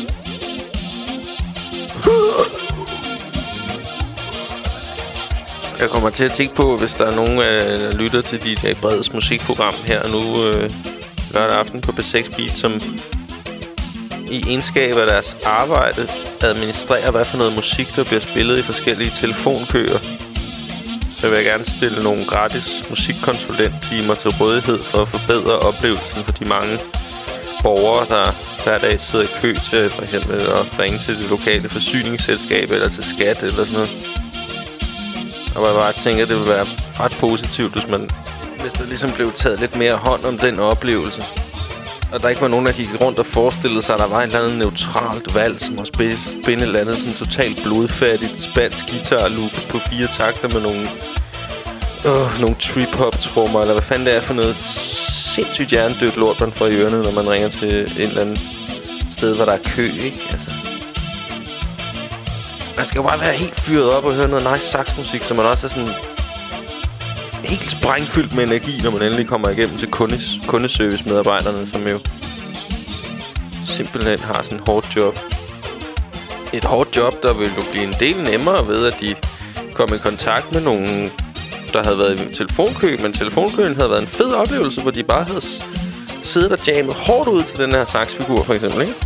Jeg kommer til at tænke på, hvis der er nogen, der lytter til D J Breds musikprogram her nu øh, lørdag aften på B seks Beat, som i egenskab af deres arbejde administrerer, hvad for noget musik, der bliver spillet i forskellige telefonkøer. Så vil jeg gerne stille nogle gratis musikkonsulenttimer til rådighed for at forbedre oplevelsen for de mange borgere, der hver dag sidder i kø til for eksempel at ringe til det lokale forsyningsselskab eller til skat eller sådan noget. Og jeg bare tænker, at det ville være ret positivt, hvis, man, hvis der ligesom blev taget lidt mere hånd om den oplevelse. Og der ikke var nogen, der gik rundt og forestillede sig, at der var et eller andet neutralt valg, som var spændt et eller andet sådan totalt blodfattigt spansk guitar-loop på fire takter med nogle, øh, nogle trip-hop-trummer, eller hvad fanden det er for noget sindssygt hjernedødt lort, man får i ørerne, når man ringer til en eller anden sted, hvor der er kø, ikke? Altså. Man skal jo bare være helt fyret op og høre noget nice saxmusik, så man også er sådan helt sprængfyldt med energi, når man endelig kommer igennem til kundes, kundeservice-medarbejderne, som jo simpelthen har sådan et hårdt job. Et hårdt job, der vil jo blive en del nemmere ved, at de kom i kontakt med nogen, der havde været i telefonkø, men telefonkøen havde været en fed oplevelse, hvor de bare havde siddet og jammet hårdt ud til den her saxfigur, for eksempel, ikke?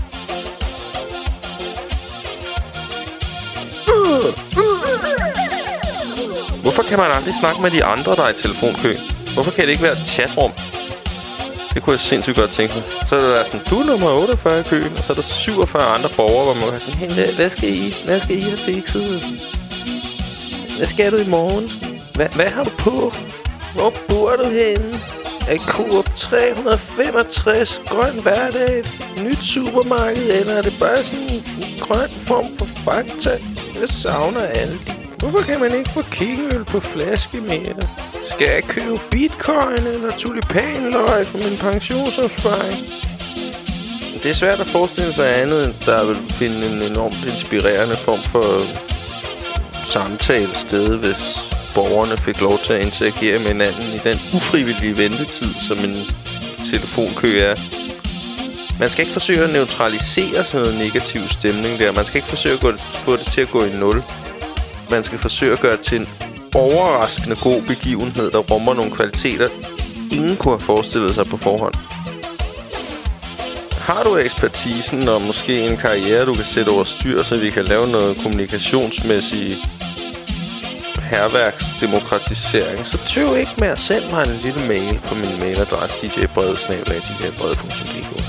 Hvorfor kan man aldrig snakke med de andre, der er i telefonkø? Hvorfor kan det ikke være et chatrum? Det kunne jeg sindssygt godt tænke mig. Så er der sådan, du er nummer otteogfyrre i køen, og så er der syvogfyrre andre borgere, hvor man kan sådan, hey, hvad, hvad skal I? Hvad skal I have fikset? Hvad skal du i morgen? Hvad, hvad har du på? Hvor bor du henne? Er i Coop tre hundrede og femogtres grøn hverdag et nyt supermarked, eller er det bare sådan en grøn form for Fakta? Jeg savner alle. Hvorfor kan man ikke få kingøl på flaske mere? Skal jeg købe bitcoin eller tulipanløg for min pensionsopsparing? Det er svært at forestille sig andet, end der vil finde en enormt inspirerende form for samtale sted, hvis borgerne fik lov til at interagere med hinanden i den ufrivillige ventetid, som en telefonkø er. Man skal ikke forsøge at neutralisere sådan noget negativ stemning der. Man skal ikke forsøge at gå, få det til at gå i nul. Man skal forsøge at gøre det til en overraskende god begivenhed, der rummer nogle kvaliteter, ingen kunne have forestillet sig på forhånd. Har du ekspertisen og måske en karriere, du kan sætte over styr, så vi kan lave noget kommunikationsmæssig hærværksdemokratisering, så tøv ikke med at sende mig en lille mail på min mailadresse d j brede snabel-a d j brede punktum d k.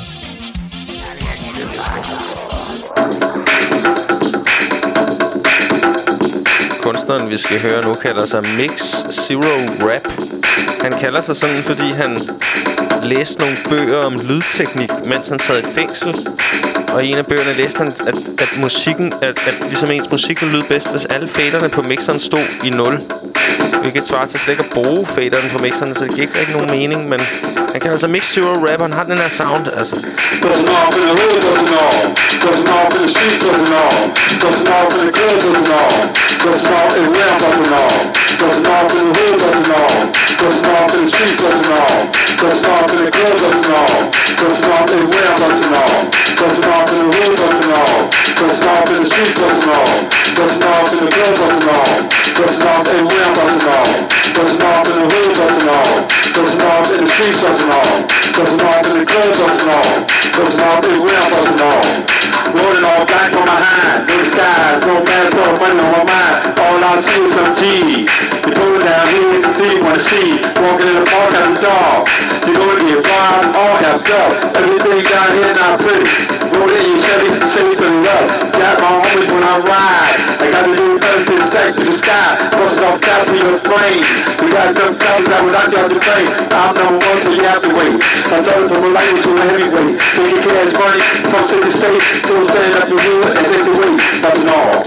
Kunstneren, vi skal høre nu, kalder sig Mix Zero Rap. Han kalder sig sådan, fordi han læste nogle bøger om lydteknik, mens han sad i fængsel. Og i en af bøgerne læste han, at, at musikken, at, at ligesom ens musik ville lyde bedst, hvis alle faderne på mixeren stod i nul. Hvilket svarer til slet ikke at bruge faderne på mixeren, så det giver ikke rigtig nogen mening, men han kalder sig Mix Zero Rap, han har den her sound, altså. Doesn't off in the hood, doesn't all. Doesn't off in the street, doesn't all. Doesn't off in the club, doesn't all. Doesn't off in the rap, doesn't all. Doesn't off in the hood, doesn't all. Doesn't off in the street, doesn't all. Doesn't off in the club, doesn't all. Doesn't off in the rap, doesn't all. Doesn't off in the hood, doesn't all. Doesn't off in the street, doesn't all. Doesn't off in the club, doesn't all. Doesn't off in the rap, doesn't all. Doesn't off in the hood, doesn't all. Doesn't off in the streets, doesn't all. Doesn't off in the club, doesn't all. Doesn't off in the rap, doesn't all. Rolling all black on my high, no skies, no bad stuff, money on my mind. All I see is some G's. You pull it down here in the city, wanna see. Walking in the park at the dog. You gonna get wild, all have up. Everything down here not pretty. Roll in your Chevy, Chevy put it up. Got my homies when I ride. I got to do everything. back to the sky, busting off top of your brain. We got them problems that would knock you out the train. I'm number one, so you have to wait. I told you from a light to a heavyweight. Take your cash money from city to state, still stand up your heel and take the weight. That's all.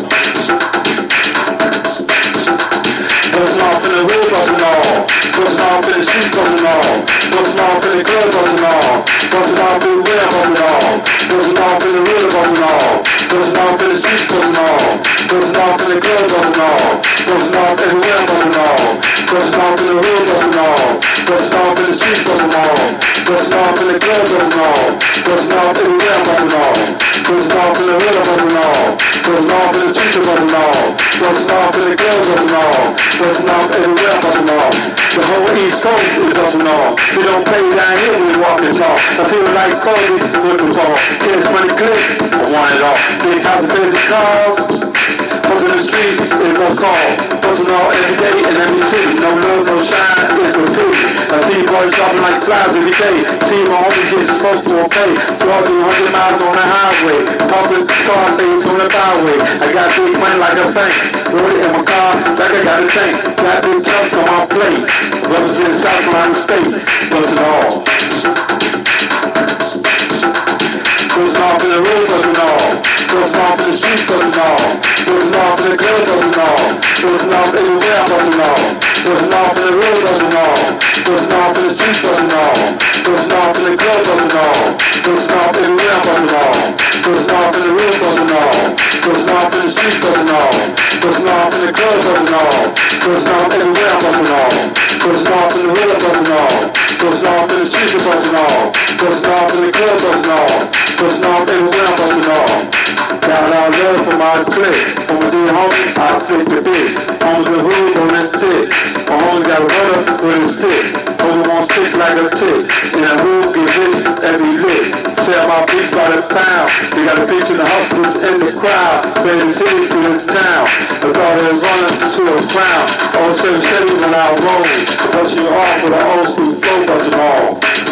Bustin' off in the hood, bustin' all. Bustin' off in the street, bustin' all. Bustin' off in the club, bustin' all. Bustin' off in the web, bustin' all. Bustin' off in the hood, bustin' all. Bustin' off in the street, bustin' all. Bustin' off in the club, bustin' all. Bustin' off everywhere, bustin' all. Bustin' off in the hood, bustin' all. Bustin' off in the street, bustin' all. Bustin' off in the club, bustin' all. Bustin' off everywhere, bustin' all. Bustin' off in the hood, bustin' all. Bustin' off in the street, bustin' all. Bustin' off in the club, bustin' all. Bustin' off everywhere, bustin' all. The whole East Coast is bustin' all. We don't play down here when we walk and talk. I feel like Cody with the ball. Kids money click, I want it all. Big house and busy cars. What's in the street is no call. Bustin' all every day in every city. No love, no shine, it's a pity. I see boys dropping like flies every day. See my homies get smoked for a pay. Driving one hundred miles on the highway. Pumping Scarface on the byway. I got big money like a bank. Roll it in my car like I got a tank. Got big chunks on my plate. Represent South Carolina State. Bustin' all. Bustin' off in the road, bustin' all. Bustin' off in the street, bustin' all. Bustin' off in the club, bustin' all. Bustin' off everywhere, bustin' all. Bustin' off in the road, bustin' all. Bustin' off in the street, bustin' all. Bustin' off in the club, bustin' all. Bustin' off everywhere, bustin' all. Bustin' off in the road, bustin' all. Bustin' off in the street, bustin' all. Bustin' off in the club, bustin' all. Bustin' off everywhere, bustin' all. Bustin' off in the road, bustin' all. Bustin' off in the street, bustin' all. Bustin' off in the club, bustin' all. Bustin' off everywhere, bustin' all. Got our love for my clique. From a dear homie, I flick the dick. Homies the hood on that stick. My homies got a runner with his stick. Homie won't stick like a tick. In a hood, get hit every lick. Sell my beats by the pound. They got a picture of the hustlers in the crowd. Play the city to the town. I thought they was running to a crown. Oh, seven seventy when I roll. Bust you off with an old school flow, bust them all.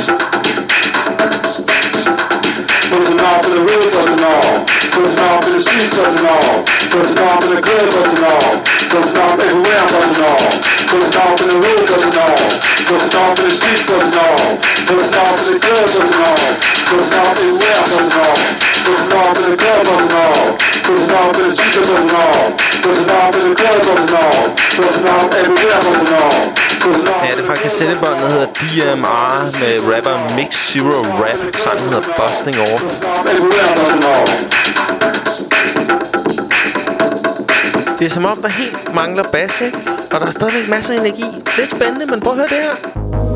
Bustin' off in the road, bustin' all. Bustin' off in the street, bustin' all. Bustin' off in the club, bustin' all. Bustin' off everywhere, bustin' all. Bustin' off in the road, bustin' all. Bustin' off in the street, bustin' all. Bustin' off in the club, bustin' all. Bustin' off everywhere, bustin' all. Bustin' off in the club, bustin' all. Bustin' off in the street, bustin' all. Bustin' off in the club, bustin' all. Bustin' off everywhere, bustin' all. Ja, det er fra kassettebåndet, der hedder D M R med rapperen Mix Zero Rap. Sangen hedder Busting Off. Det er som om, der helt mangler bas, ikke? Og der er stadigvæk masser af energi. Lidt spændende, men prøv at høre det her.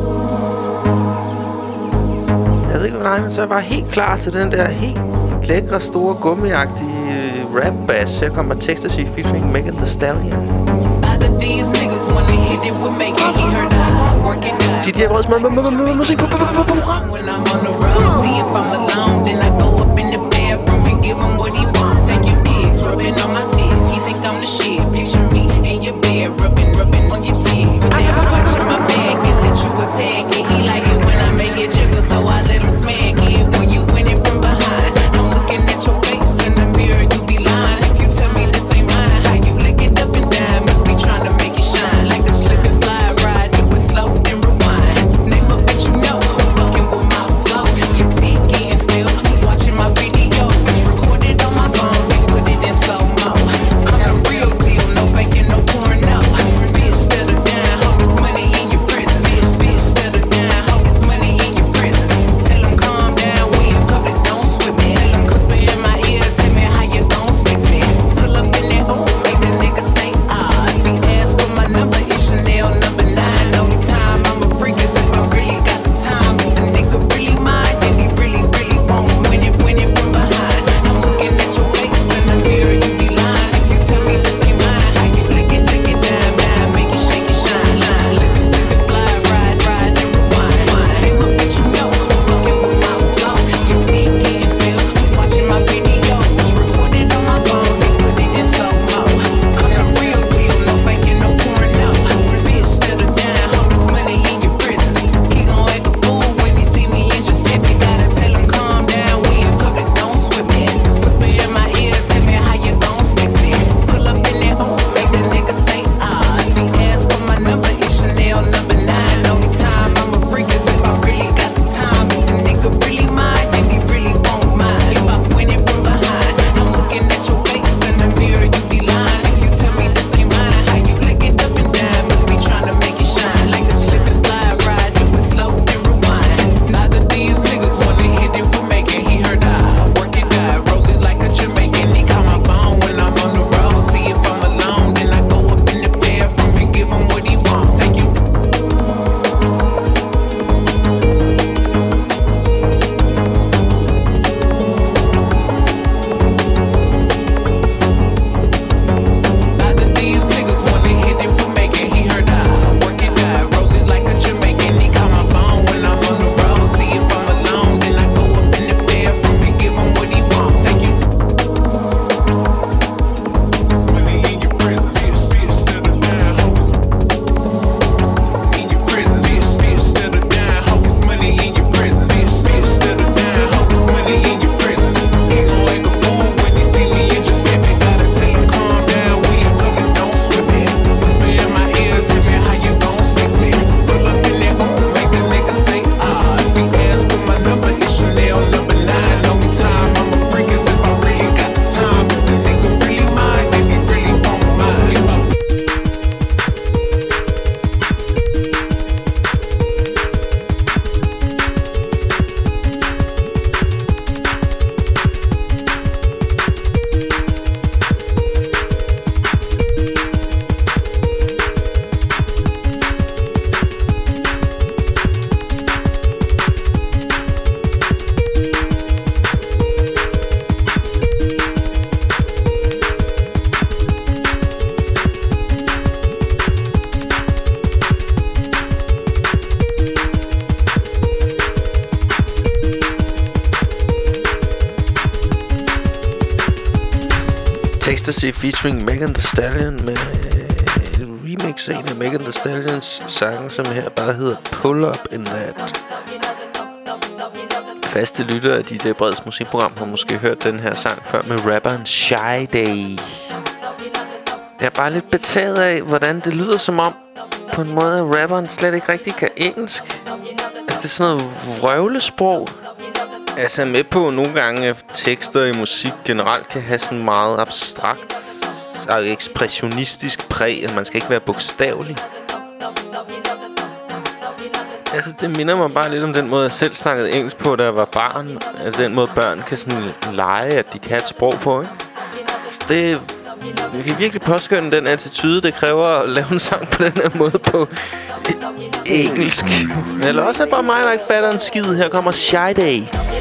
Jeg ved ikke, hvad der er, men så er jeg bare helt klar til den der helt lækre, store, gummiagtige rap-bass. Her kommer Textasy featuring Megan Thee Stallion. D J Breds musik på program. Rubbing on my tits, he think I'm the shit. Picture me in your bed, rubbing, rubbing on your tits. But they watching my back and let you attack it. He like it when I make it jiggle, so I let him smack it. When you win it from behind, I'm looking at your face in the mirror, you be lying. If you tell me this ain't mine, how you lick it up and down? Must be trying to make it shine like a slip and slide ride. Do it slow and rewind. Name a bitch you know, fucking with my flow. Your dick getting still. Ecstasy featuring Megan Thee Stallion med et remix af en af Megan Thee Stallions sange, som her bare hedder Pull Up In That. Faste lyttere af D J Breds musikprogram har måske hørt den her sang før med rapperen Shy Day. Jeg er bare lidt betaget af, hvordan det lyder som om, på en måde, at rapperen slet ikke rigtig kan engelsk. Altså, det er sådan noget vrøvlesprog. Altså, jeg er med på nogle gange, at tekster i musik generelt kan have sådan meget abstrakt og ekspressionistisk præg, at man skal ikke være bogstavelig. Altså, det minder mig bare lidt om den måde, jeg selv snakkede engelsk på, da jeg var barn. Altså, den måde, børn kan sådan lege, at de kan et sprog på, ikke? Så det... Vi kan virkelig påskynde den attitude, det kræver at lave en sang på den her måde på engelsk. Eller også er det bare mig, der ikke fatter en skid. Her kommer Shy Day.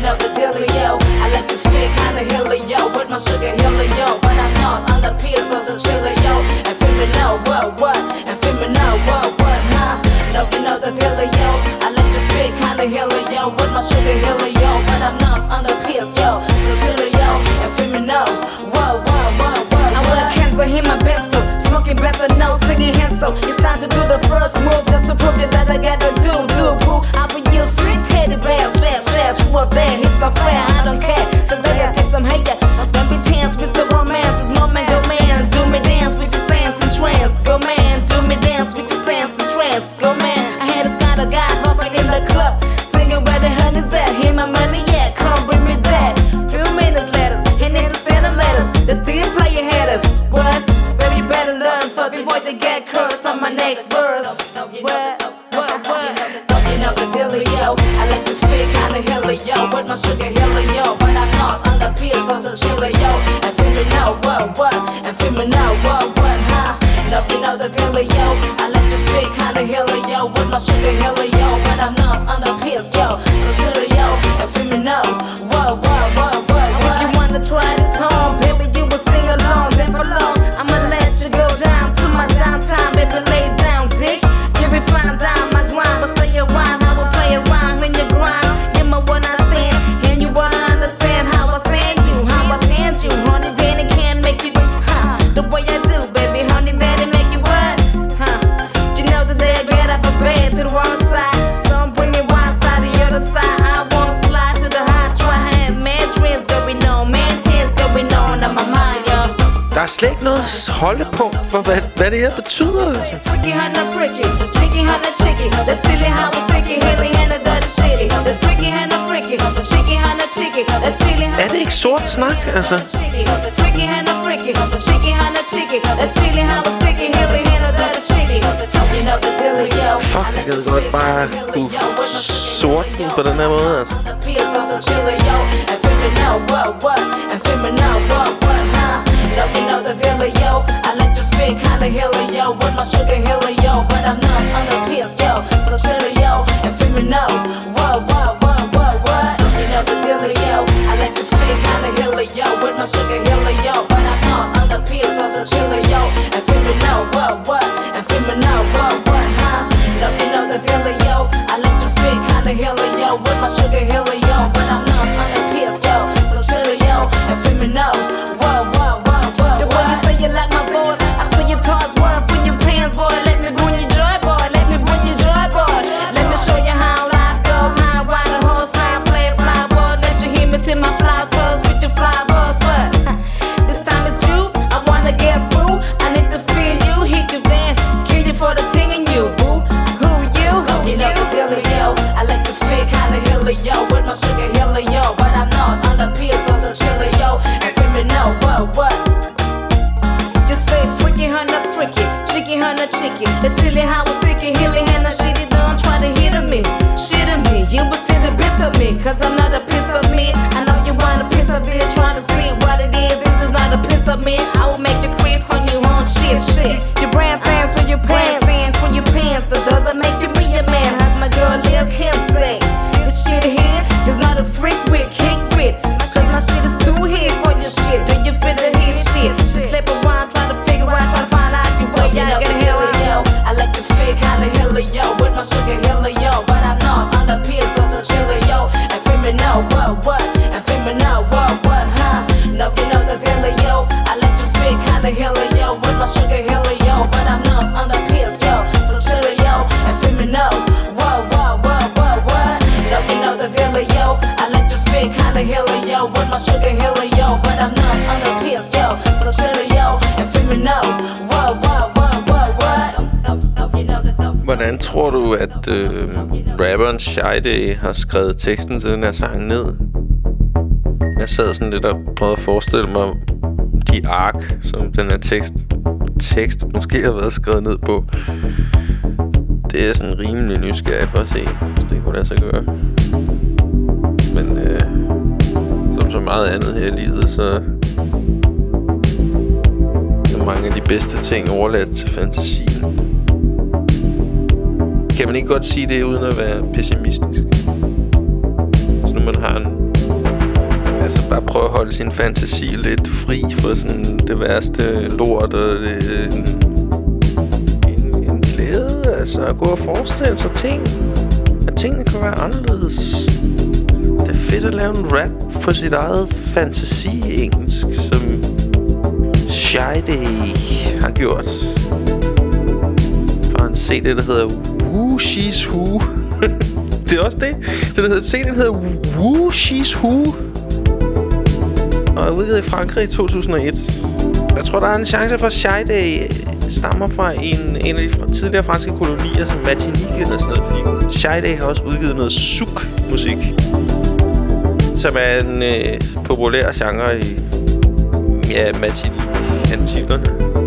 So hear my pencil, smoking better, no singing Hansel. It's time to do the first move, just to prove you that I gotta do, do, boo. I will use sweet teddy bear, slash, slash, who up there? He's my friend, I don't care. So they gotta take some hate, don't be tense, Mister Romance. It's no man, go man, do me dance with your sense and trance. Go man, do me dance with your sense and trance. Go man, I had a scatter guy hopping in the club, singing where the honey's at. Hear my money, yeah, come bring me that. Few minutes later, and in the center letters, they still play your headers. What? Baby, you better learn first before they get cursed on my next verse. What? What? What? You know the dealio. I like to feel kinda helio with my sugar helio, but I'm not on the pills, so so chillio. And feel me now, what? What? And feel me now, what? What? Huh? No, you know the dealio. I like to feel kinda helio with my sugar helio, but I'm not on the pills, yo. So chillio. And feel me now, what? What? What? What? What? You wanna try this home, baby? You will sing along, then for long. I'ma let you go down to my downtime, baby, lay down, dick. You be fine down my grind, but stay around. I will play around in your grind. You're my one I stand, and you wanna understand how I stand you, how I stand you. Honey, daddy can't make you do, huh? The way I do, baby, honey, daddy make you what, huh? You know that they get up a bed to the wrong side, so I'm bringing one side to the other side. I won't slide to the high, try have mad trends going on, man tens going on on my mind, yo. Der er slet ikke noget holdepunkt for, hvad, hvad det her betyder. Altså. Freaky, hana, freaky, cheeky, hana, cheeky. That's silly how it's sticky, hilly, hana, dirty, shitty. That's freaky, hana, freaky, cheeky, hana, cheeky. That's silly, Er det ikke sort snak, altså? freaky, hana, freaky, cheeky, hana, cheeky. That's silly how it's sticky, hilly, hana, dirty, shitty. You know the dealio. Fuck, jeg gad godt bare kunne sorten på den her måde, altså. And feel me now, what, what? And feel me now, what, what, huh? No, you know the dealio. I like to feel kinda helio with my sugar helio, but I'm not on the pills, yo. So chillio. And feel me now, what, what, what, what, what? You know the dealio. I like to feel kinda helio with my sugar helio, but I'm not on the pills, so chillio. And feel me now, what, what? And feel me now, what, what, huh? No, you know the dealio. I like to feel kinda helio with my sugar helio, but I'm not on the pills, yo. So chillio. And feel me now, what, what, what, what? The way you say you like my voice, I see your toes worth in your pants, boy. Let me bring you joy, boy. Let me bring you joy, boy. Let me show you how life goes, how I ride a horse, how I play a fly, boy. Let you hear me till my fly toes with your fly balls, but this time it's true. I wanna get through. I need to feel you, hit you then, kill you for the thing in you, boo. Who you? Who you know the dealio. I like to feel kinda helio with my sugar helio, but I'm not on the pills, so chillio. And feel me now, what, what? Just say freaky, hana, freaky, cheeky, hana, cheeky. That's chilly how it's sticky, hilly, hana, shitty. Don't try to hit on me, shit on me. You will see the best of me, cause I'm not a piece of me. I know you want a piece of it, trying to see what it is. This is not a piece of me. I will make you creep on you on shit, shit. Your brand stands for your pants, stands for your pants. That doesn't make you be a man. How's my girl Lil Kim say? This shit here is not a freak with, can't quit. Cause my shit is too hit for your shit. Do you feel the hit shit? Just slip around, try to figure out, try to find out your way. I get a helio. I like to feel kinda helio with my sugar helio, but I'm not on the pills, so chillio. And feel me now, what, what? And feel me now, what, what, huh? No, you know the kinda helio with my sugar helio, but I'm not on the pills, yo. So cheerio and feel me know. Whoa, whoa, whoa, whoa, what? Don't you know the dealio? Electric kinda helio with my sugar helio, but I'm not on the pills, yo. So cheerio and feel me know. Whoa, whoa, whoa, whoa, what? You know the Hvordan tror du, at øh, rapperen Shyday har skrevet teksten til den her sang ned? Jeg sad sådan lidt og prøvede at forestille mig de ark, som den her tekst, tekst måske har været skrevet ned på. Det er sådan rimelig nysgerrig for at se, hvis det kunne lade sig gøre. Men øh, som så meget andet her i livet, så er mange af de bedste ting overladt til fantasien. Kan man ikke godt sige det uden at være pessimistisk? Så nu man har en... Altså bare prøve at holde sin fantasi lidt fri for sådan det værste lort og det, en, en, en glæde. Altså at gå og forestille sig ting. At tingene kan være anderledes. Det er fedt at lave en rap på sit eget fantasi-engelsk, som Shyday har gjort. For en C D, der hedder Woo She's Who. Det er også det. Den hedder, C D'en hedder Woo She's Who. Og er udgivet i Frankrig i to tusind og et. Jeg tror, der er en chance for, at Shyday stammer fra en, en af de tidligere franske kolonier, som Martinique eller sådan noget. Fordi Shyday har også udgivet noget souk-musik, som er en øh, populær genre i ja, Martinique-antillerne.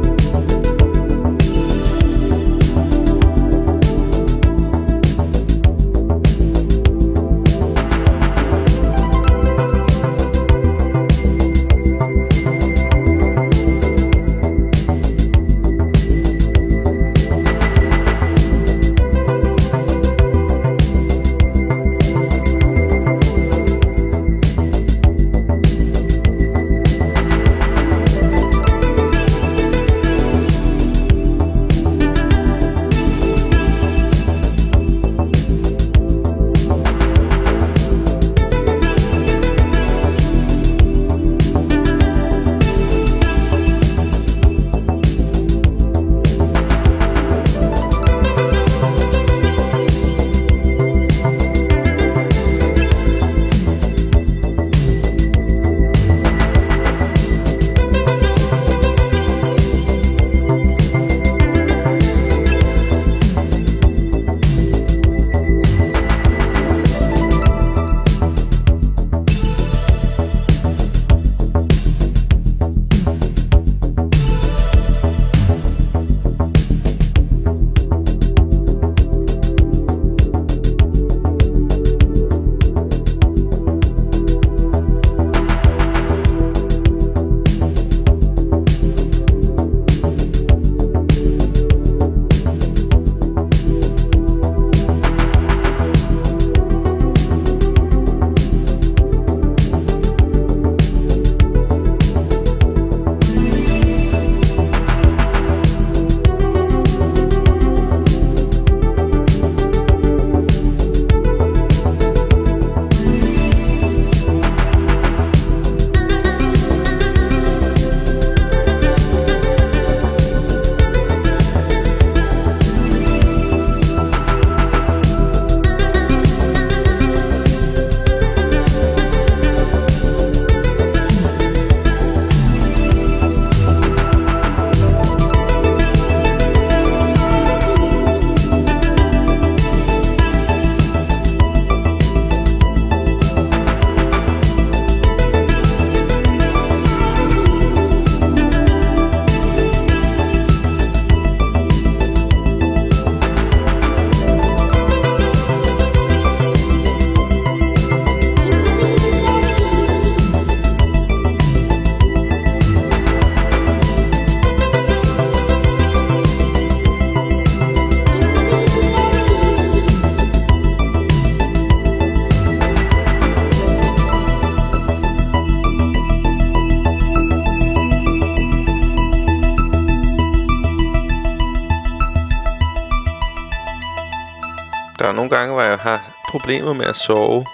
Der er nogle gange, hvor jeg har problemer med at sove.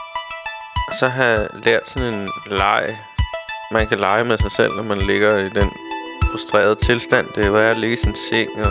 Og så har jeg lært sådan en leg. Man kan lege med sig selv, når man ligger i den frustreret tilstand det var at ligge i sin seng og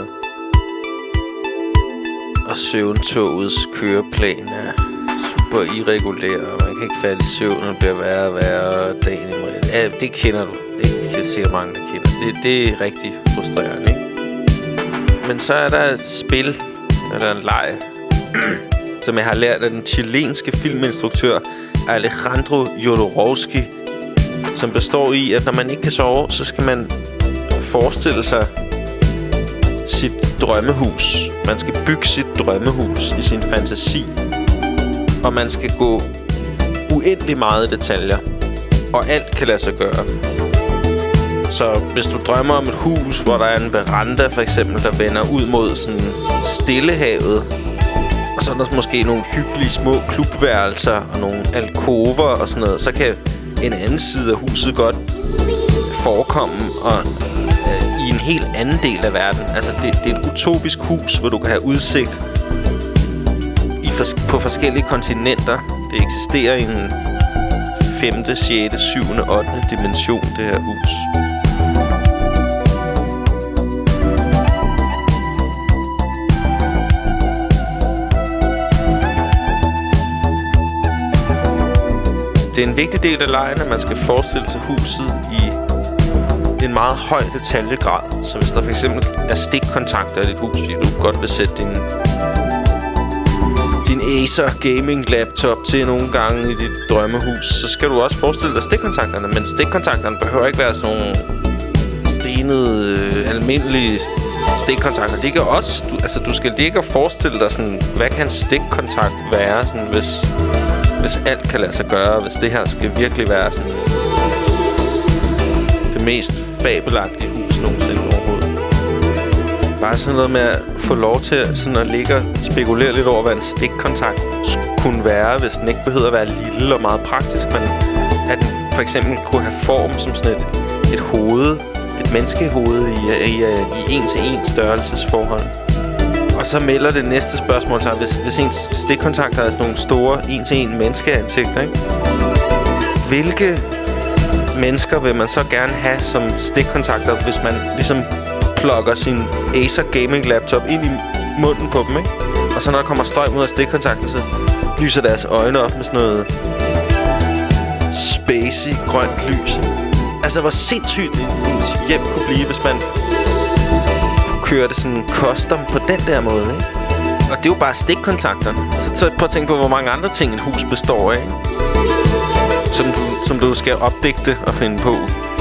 og søvntogets køreplan er super irregulær, og man kan ikke falde i søvn, og bliver værre og værre dagen i morgen. Ja, det kender du. Det er sikkert mange, der kender. Det, det er rigtig frustrerende, ikke? Men så er der et spil, eller en leg, som jeg har lært af den chilenske filminstruktør Alejandro Jodorowsky, som består i, at når man ikke kan sove, så skal man forestille sig sit drømmehus. Man skal bygge sit drømmehus i sin fantasi. Og man skal gå uendelig meget i detaljer. Og alt kan lade sig gøre. Så hvis du drømmer om et hus, hvor der er en veranda for eksempel, der vender ud mod sådan Stillehavet, og så er der måske nogle hyggelige små klubværelser og nogle alkover og sådan noget, så kan en anden side af huset godt forekomme og øh, i en helt anden del af verden. Altså det, det er et utopisk hus, hvor du kan have udsigt i fors- på forskellige kontinenter. Det eksisterer i en femte, sjette, syvende, ottende dimension, det her hus. Det er en vigtig del af lejen, at man skal forestille sig huset i en meget høj detaljegrad. Så hvis der for eksempel er stikkontakter i dit hus, fordi du godt vil sætte din, din Acer gaming laptop til nogle gange i dit drømmehus, så skal du også forestille dig stikkontakterne. Men stikkontakterne behøver ikke være sådan nogle stenede, øh, almindelige stikkontakter. Det kan også, du, altså du skal ikke forestille dig sådan, hvad kan en stikkontakt være, sådan, hvis... Hvis alt kan lade sig gøre, hvis det her skal virkelig være sådan det mest fabelagtige hus nogensinde overhovedet. Bare sådan noget med at få lov til sådan at ligge og spekulere lidt over, hvad en stikkontakt kunne være, hvis den ikke behøver at være lille og meget praktisk, men at den for eksempel kunne have form som sådan et, et hoved, et menneskehoved i, i, i en-til-en størrelsesforhold. Og så melder det næste spørgsmål sig, hvis, hvis ens stikkontakter er sådan nogle store en-til-en menneskeansigter, ikke? Hvilke mennesker vil man så gerne have som stikkontakter, hvis man ligesom plugger sin Acer gaming laptop ind i munden på dem, ikke? Og så når der kommer strøm ud af stikkontakten, så lyser deres øjne op med sådan noget spacey grønt lys. Altså, hvor sindssygt ens hjem kunne blive, hvis man køre det sådan custom på den der måde, ikke? Og det er jo bare stikkontakter. Så, så prøv at tænke på, hvor mange andre ting et hus består af, ikke? Som du, som du skal opdigte og finde på.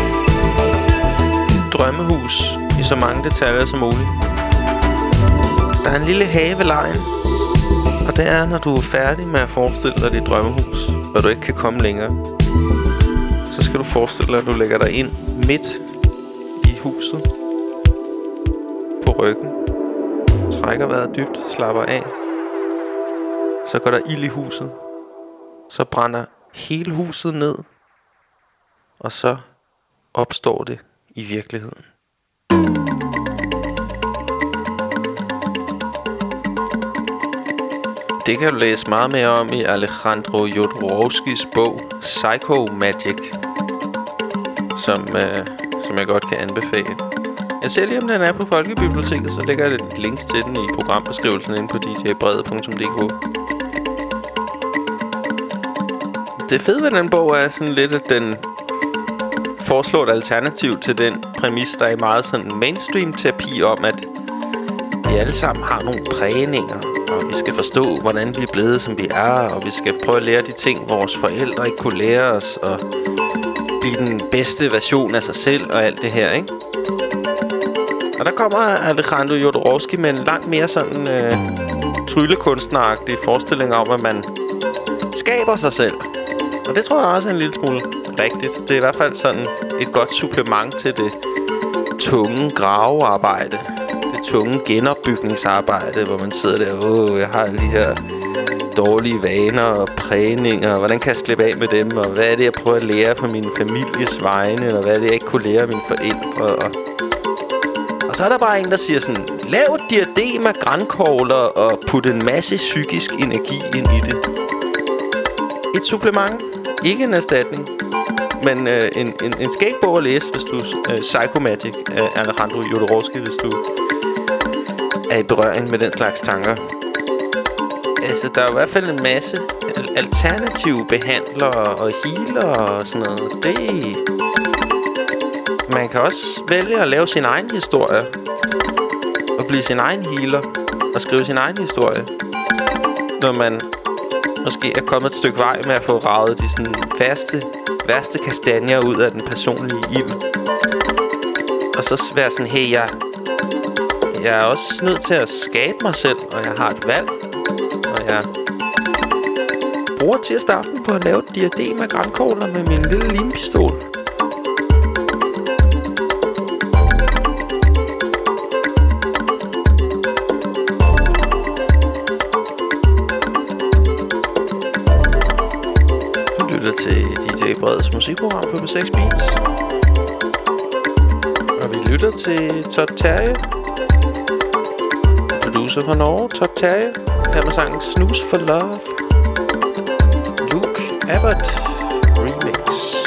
Dit drømmehus i så mange detaljer som muligt. Der er en lille have ved lejen. Og det er, når du er færdig med at forestille dig dit drømmehus, og du ikke kan komme længere, så skal du forestille dig, at du lægger dig ind midt i huset. På ryggen. Trækker vejret dybt, slapper af. Så går der ild i huset. Så brænder hele huset ned. Og så opstår det i virkeligheden. Det kan du læse meget mere om i Alejandro Jodorowskys bog Psycho Magic, som, øh, som jeg godt kan anbefale. Jeg ser lige, om den er på Folkebiblioteket, så lægger jeg et link til den i programbeskrivelsen inde på d j brede punktum d k. Det fede ved den bog er sådan lidt, at den foreslår et alternativ til den præmis, der er meget sådan mainstream-terapi om, at vi alle sammen har nogle prægninger, og vi skal forstå, hvordan vi er blevet, som vi er, og vi skal prøve at lære de ting, vores forældre ikke kunne lære os, og blive den bedste version af sig selv og alt det her, ikke? Og der kommer Alejandro Jodorowsky med en langt mere sådan øh, tryllekunstneragtig forestilling om, at man skaber sig selv. Og det tror jeg også er en lille smule rigtigt. Det er i hvert fald sådan et godt supplement til det tunge gravearbejde. Det tunge genopbygningsarbejde, hvor man sidder der, åh, jeg har alle de her dårlige vaner og prægninger, og hvordan kan jeg slippe af med dem, og hvad er det, jeg prøver at lære på min families vegne, og hvad er det, jeg ikke kunne lære af mine forældre, og Og så er der bare en, der siger sådan, lav et diadem af grankogler og put en masse psykisk energi ind i det. Et supplement, ikke en erstatning. Men øh, en, en, en skæg bog at læse, hvis du... Øh, Psychomagic af Alejandro Jodorowsky, hvis du er i berøring med den slags tanker. Altså, der er i hvert fald en masse alternative behandlere og healere og sådan noget. Det... Man kan også vælge at lave sin egen historie. Og blive sin egen healer. Og skrive sin egen historie. Når man måske er kommet et stykke vej med at få raget de sådan værste, værste kastanjer ud af den personlige ild. Og så være sådan, hey, jeg, jeg er også nødt til at skabe mig selv, og jeg har et valg. Og jeg bruger tirsdag aften på at lave et diadem af grankogler med min lille limpistol. Til D J Breds musikprogram på P seks Beats. Og vi lytter til Todd Terje, producer fra Norge. Todd Terje, her med sangen Snooze for Love. Luke Abbott remix.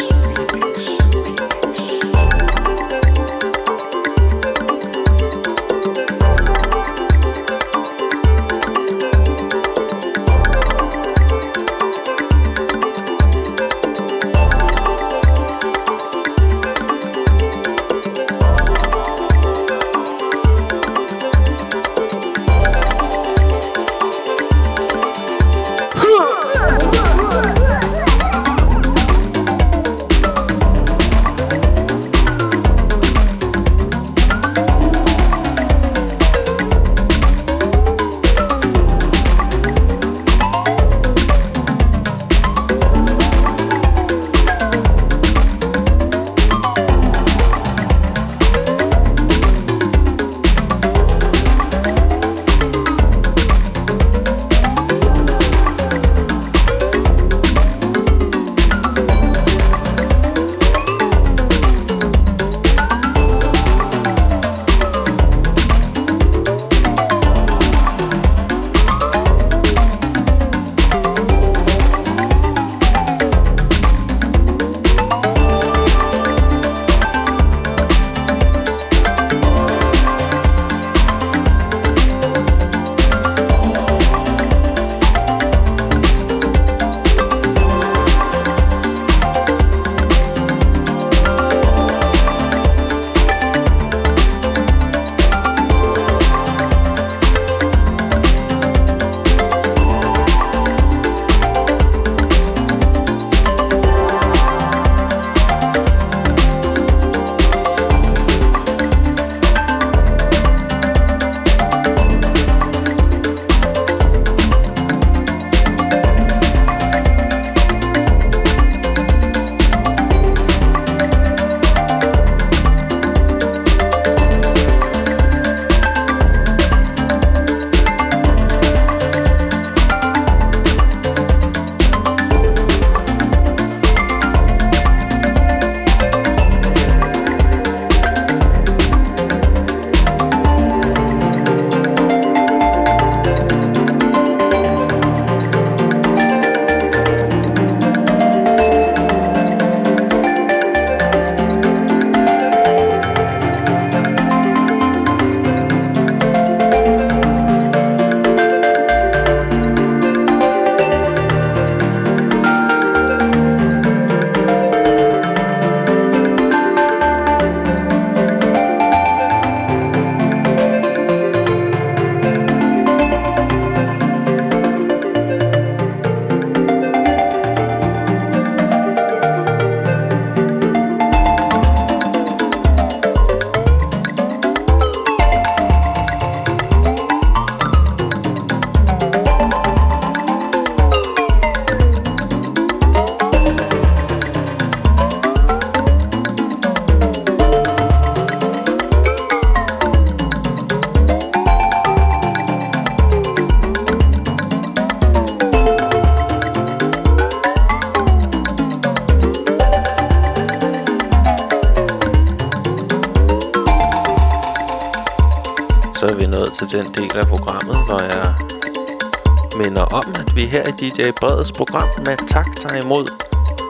så er vi nået til den del af programmet, hvor jeg minder om, at vi her i D J Breds program med tak tager imod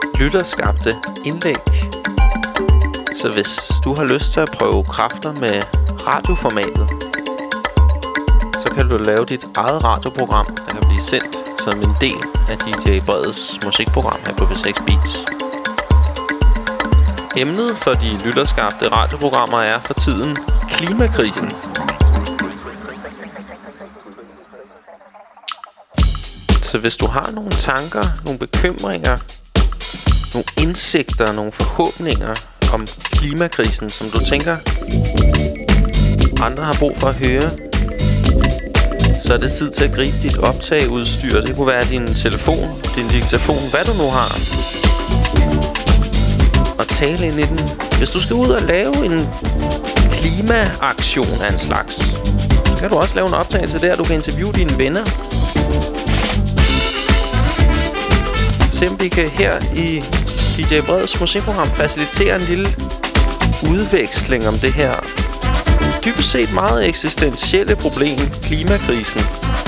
lytterskabte indlæg. Så hvis du har lyst til at prøve kræfter med radioformatet, så kan du lave dit eget radioprogram, der kan blive sendt som en del af D J Breds musikprogram her på P seks Beats. Emnet for de lytterskabte radioprogrammer er for tiden klimakrisen. Så hvis du har nogle tanker, nogle bekymringer, nogle indsigter, nogle forhåbninger om klimakrisen, som du tænker andre har brug for at høre, så er det tid til at gribe dit optageudstyr. Det kunne være din telefon, din diktafon, hvad du nu har, og tale ind i den. Hvis du skal ud og lave en klimaaktion af en slags, så kan du også lave en optagelse der, du kan interviewe dine venner. Se om vi kan her i D J Breds musikprogram facilitere en lille udveksling om det her dybest set meget eksistentielle problem, klimakrisen.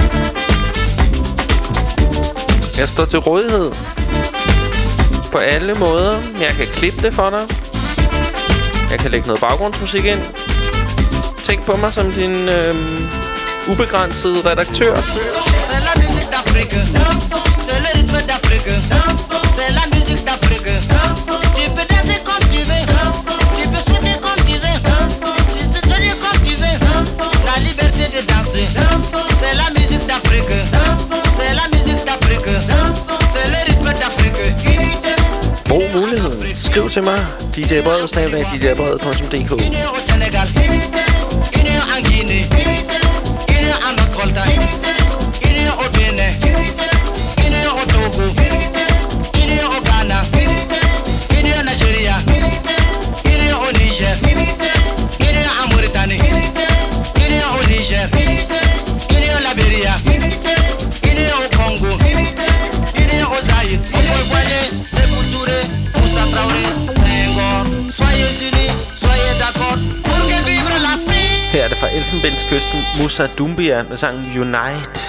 Jeg står til rådighed på alle måder. Jeg kan klippe det for dig. Jeg kan lægge noget baggrundsmusik ind. Tænk på mig som din øhm, ubegrænsede redaktør. C'est la musique d'Afrique, c'est le rythme d'Afrique, c'est la musique d'Afrique. Tu peux danser comme tu veux, tu peux sauter comme tu veux, tu peux sauter comme tu veux. La liberté de danser, c'est la musique d'Afrique, c'est la musique d'Afrique, c'est le rythme d'Afrique. Brug muligheden. Skriv til mig D J Bred snabel-a d j bred punktum d k. Une au Sénégal, une en Guinée, une en Haute-Volta, une au Bénin, une au Togo, une au Ghana, une au Nigeria, une au Niger, une en Mauritanie, une au Niger, une au Liberia, une au Congo, une au Zaïre. On peut voyer, c'est pour Touré, Moussa Traoré, Senghor. Soyez unis, soyez d'accord pour que vive l'Afrique. Her er det fra Elfenbenskysten, Moussa Doumbia med sangen Unite.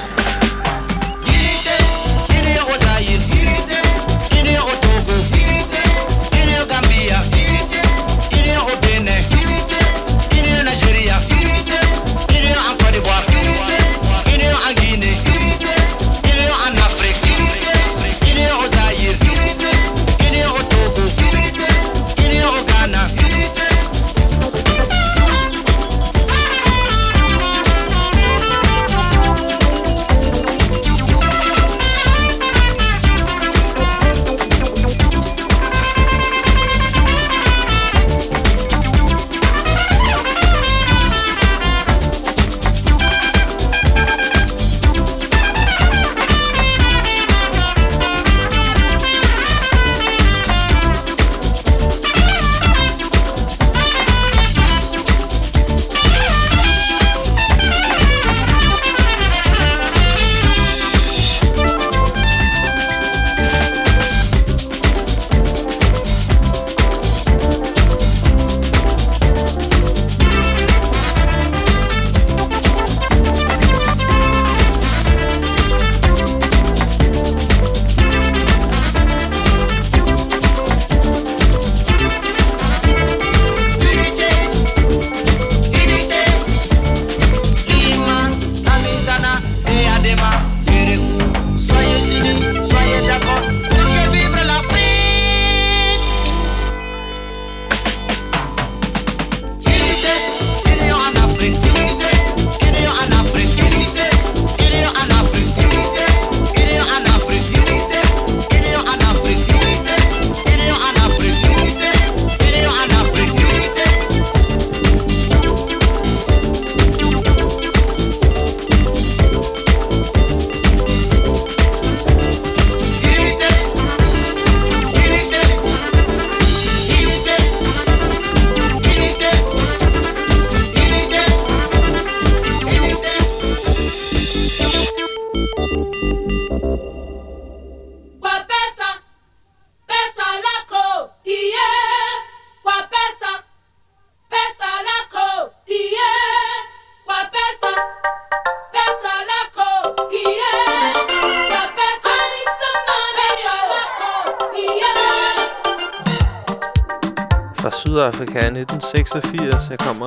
Sydafrika nitten seksogfirs. Her kommer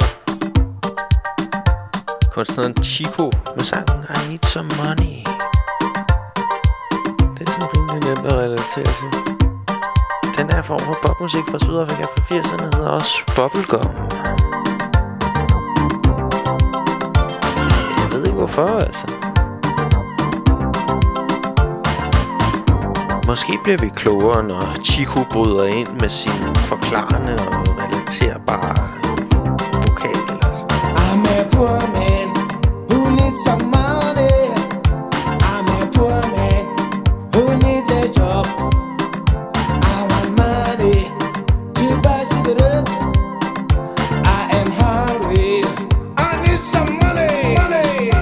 kunstneren Chico med sangen I Need Some Money. Det er sådan rimelig nemt at relatere til. Den her form for popmusik fra Sydafrika fra firserne hedder også bubblegum. Jeg ved ikke hvorfor, altså. Måske bliver vi klogere, når Chico bryder ind med sin forklarende og relaterbare vokal, altså. I'm a poor man who needs some money. I'm a poor man who needs a job. I want money to buy cigarettes. I am hungry. I need some money. Money.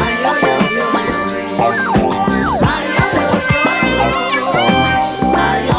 Ay,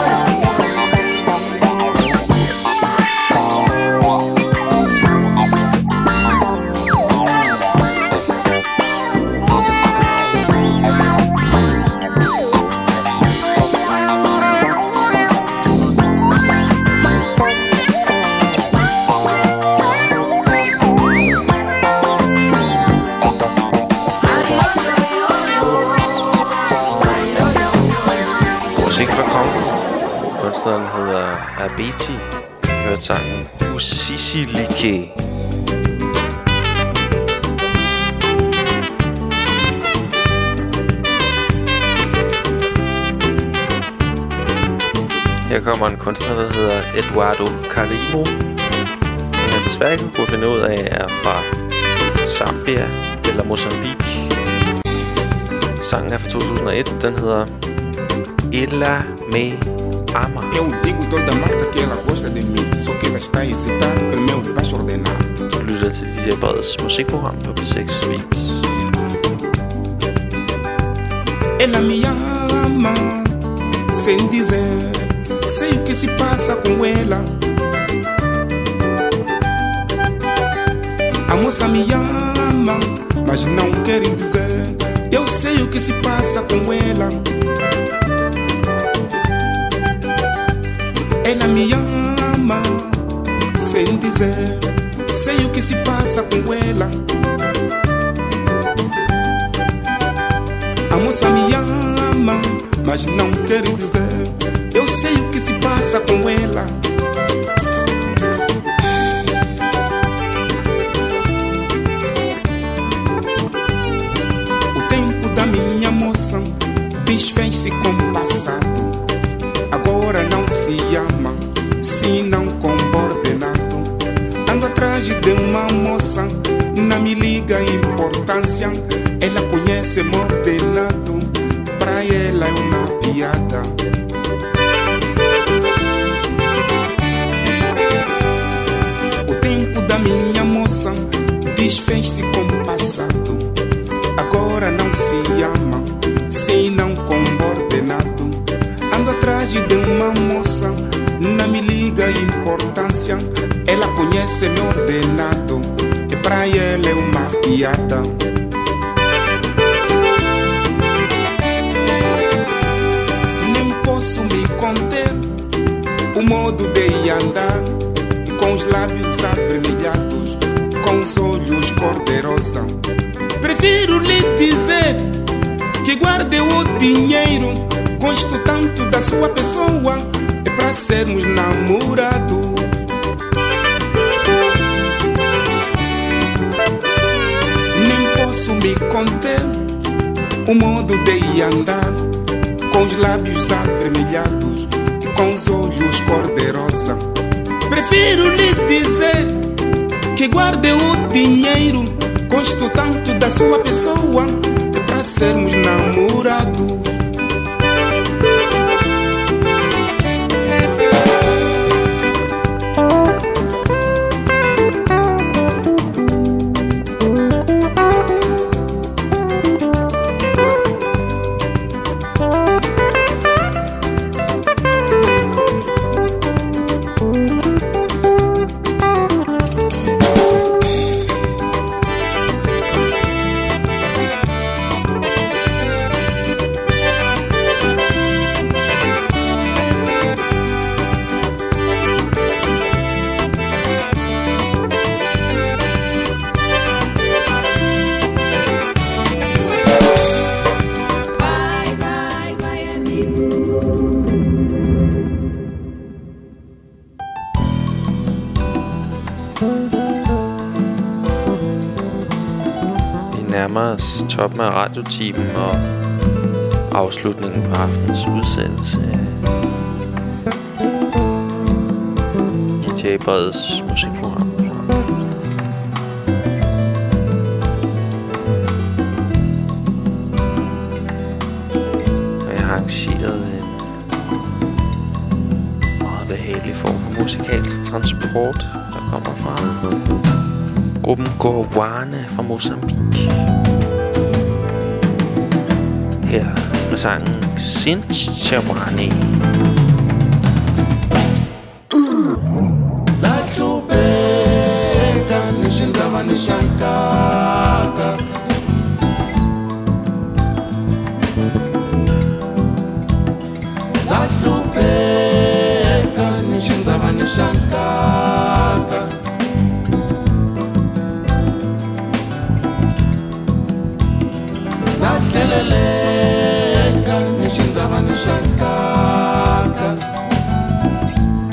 Abeti. Hørte sangen Usisilike. Her kommer en kunstner, der hedder Eduardo Carimo, som jeg desværre ikke kunne finde ud af, er fra Zambia eller Mozambique. Sangen er fra to tusind og et. Den hedder Ela Me Ama. Eu digo toda marca que ela gosta de mim, só que ela está hesitada pelo meu baixo ordenado. Du lytter til D J Breds musikprogram på P seks Beats. Ela me ama sem dizer. Sei o que se passa com ela. A moça me ama, mas não quer dizer. Eu sei o que se passa com ela. Ela me ama sem dizer. Sei o que se passa com ela. A moça me ama, mas não quer dizer. Eu sei o que se passa com ela. O tempo da minha moça desfez-se com o passado. Agora não se ama, se não coordenado. Ando atrás de uma moça, não me liga a importância. Ela conhece ordenado, pra ela é uma piada. Da minha moça desfez-se com o passado. Agora não se ama, se não coordenado. Ando atrás de uma moça, não me liga a importância. Ela conhece meu ordenado, e pra ela é uma piada. Nem posso me conter o modo de andar, com os lábios avermelhados, com os olhos cor-de-rosa. Prefiro lhe dizer que guarde o dinheiro. Gosto tanto da sua pessoa, é pra sermos namorados. Nem posso me conter o modo de andar, com os lábios avermelhados e com os olhos cor-de-rosa. Prefiro lhe dizer que guarde o dinheiro. Gosto tanto da sua pessoa, é pra sermos namorados. Toppen af radiotimen og afslutningen på aftens udsendelse af D J Breds musikprogram. Og jeg har arrangeret en meget behagelig form for musikalsk transport, der kommer fra gruppen Gorwane fra Mozambique. Her med sangen Sinchewani. Zahlubeka nishinzama nishankaka. Zahlubeka nishinzama nishankaka. Zadleleleka nishinzama nishankaka.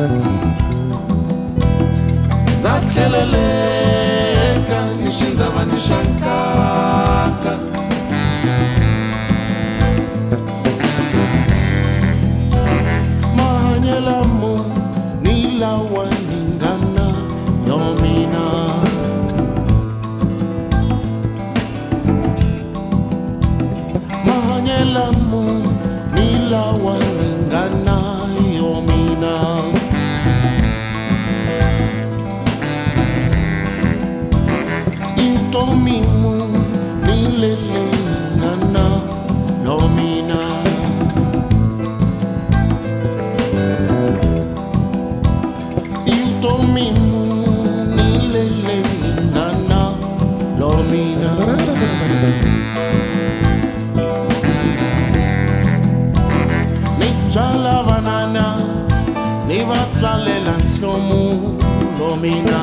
zatlheleleka nishindzava nishankaka mahanyela mo nilawa ningana yomina mahanyela mo nilawa ningana yomina intomimu nilele ngana lomina intomimu nilele ngana lomina nijala vanana nivatsalela nhlomu lomina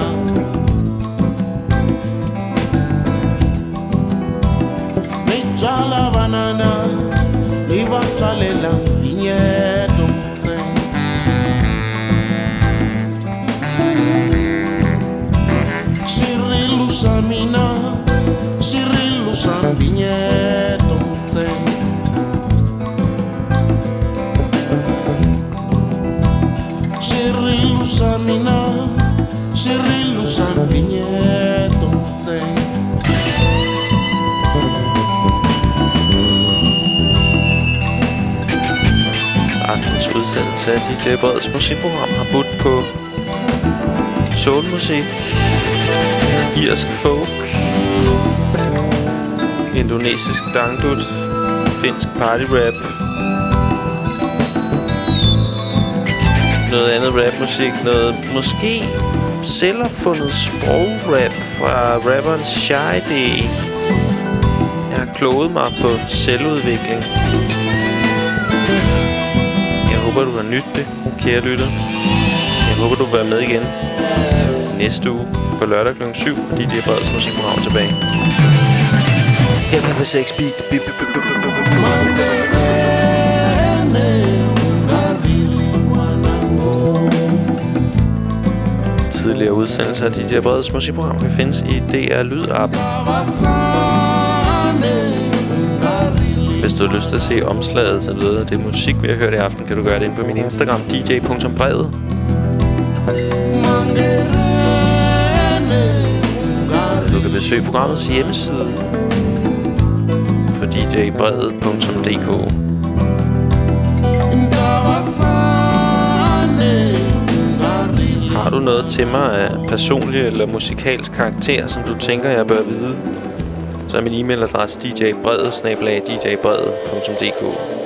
nijala vanana nivatsalela inyeto se xirilu xa mina xirilu xa mbinyeto se xirilu xa mina xirilu xa mbinyeto se Aftens udsendelse af D J Breds musikprogram har budt på soulmusik, irsk folk, indonesisk dangdut, finsk partyrap, noget andet rapmusik, noget måske selvopfundet sprograp fra rapperen Shy D. Jeg har kloget mig på selvudvikling. Jeg håber, du har nydt det, kære lytter. Jeg håber, du vil være med igen næste uge på lørdag klokken syv. D J Breds musikprogram tilbage. Her kommer seks beat. Bip, bip, bip, bip, bip, bip. Tidligere udsendelser af D J Breds musikprogram kan findes i D R Lyd-appen. Hvis du har lyst til at se omslaget til noget af det musik, vi har hørt i aften, kan du gøre det inde på min Instagram, d j punktum brevet. Du kan besøge programmets hjemmeside på d j brevet punktum d k. Har du noget til mig af personlig eller musikalsk karakter, som du tænker, jeg bør vide, så er min e-mailadresse d j brevet snabel-a d j brevet punktum d k.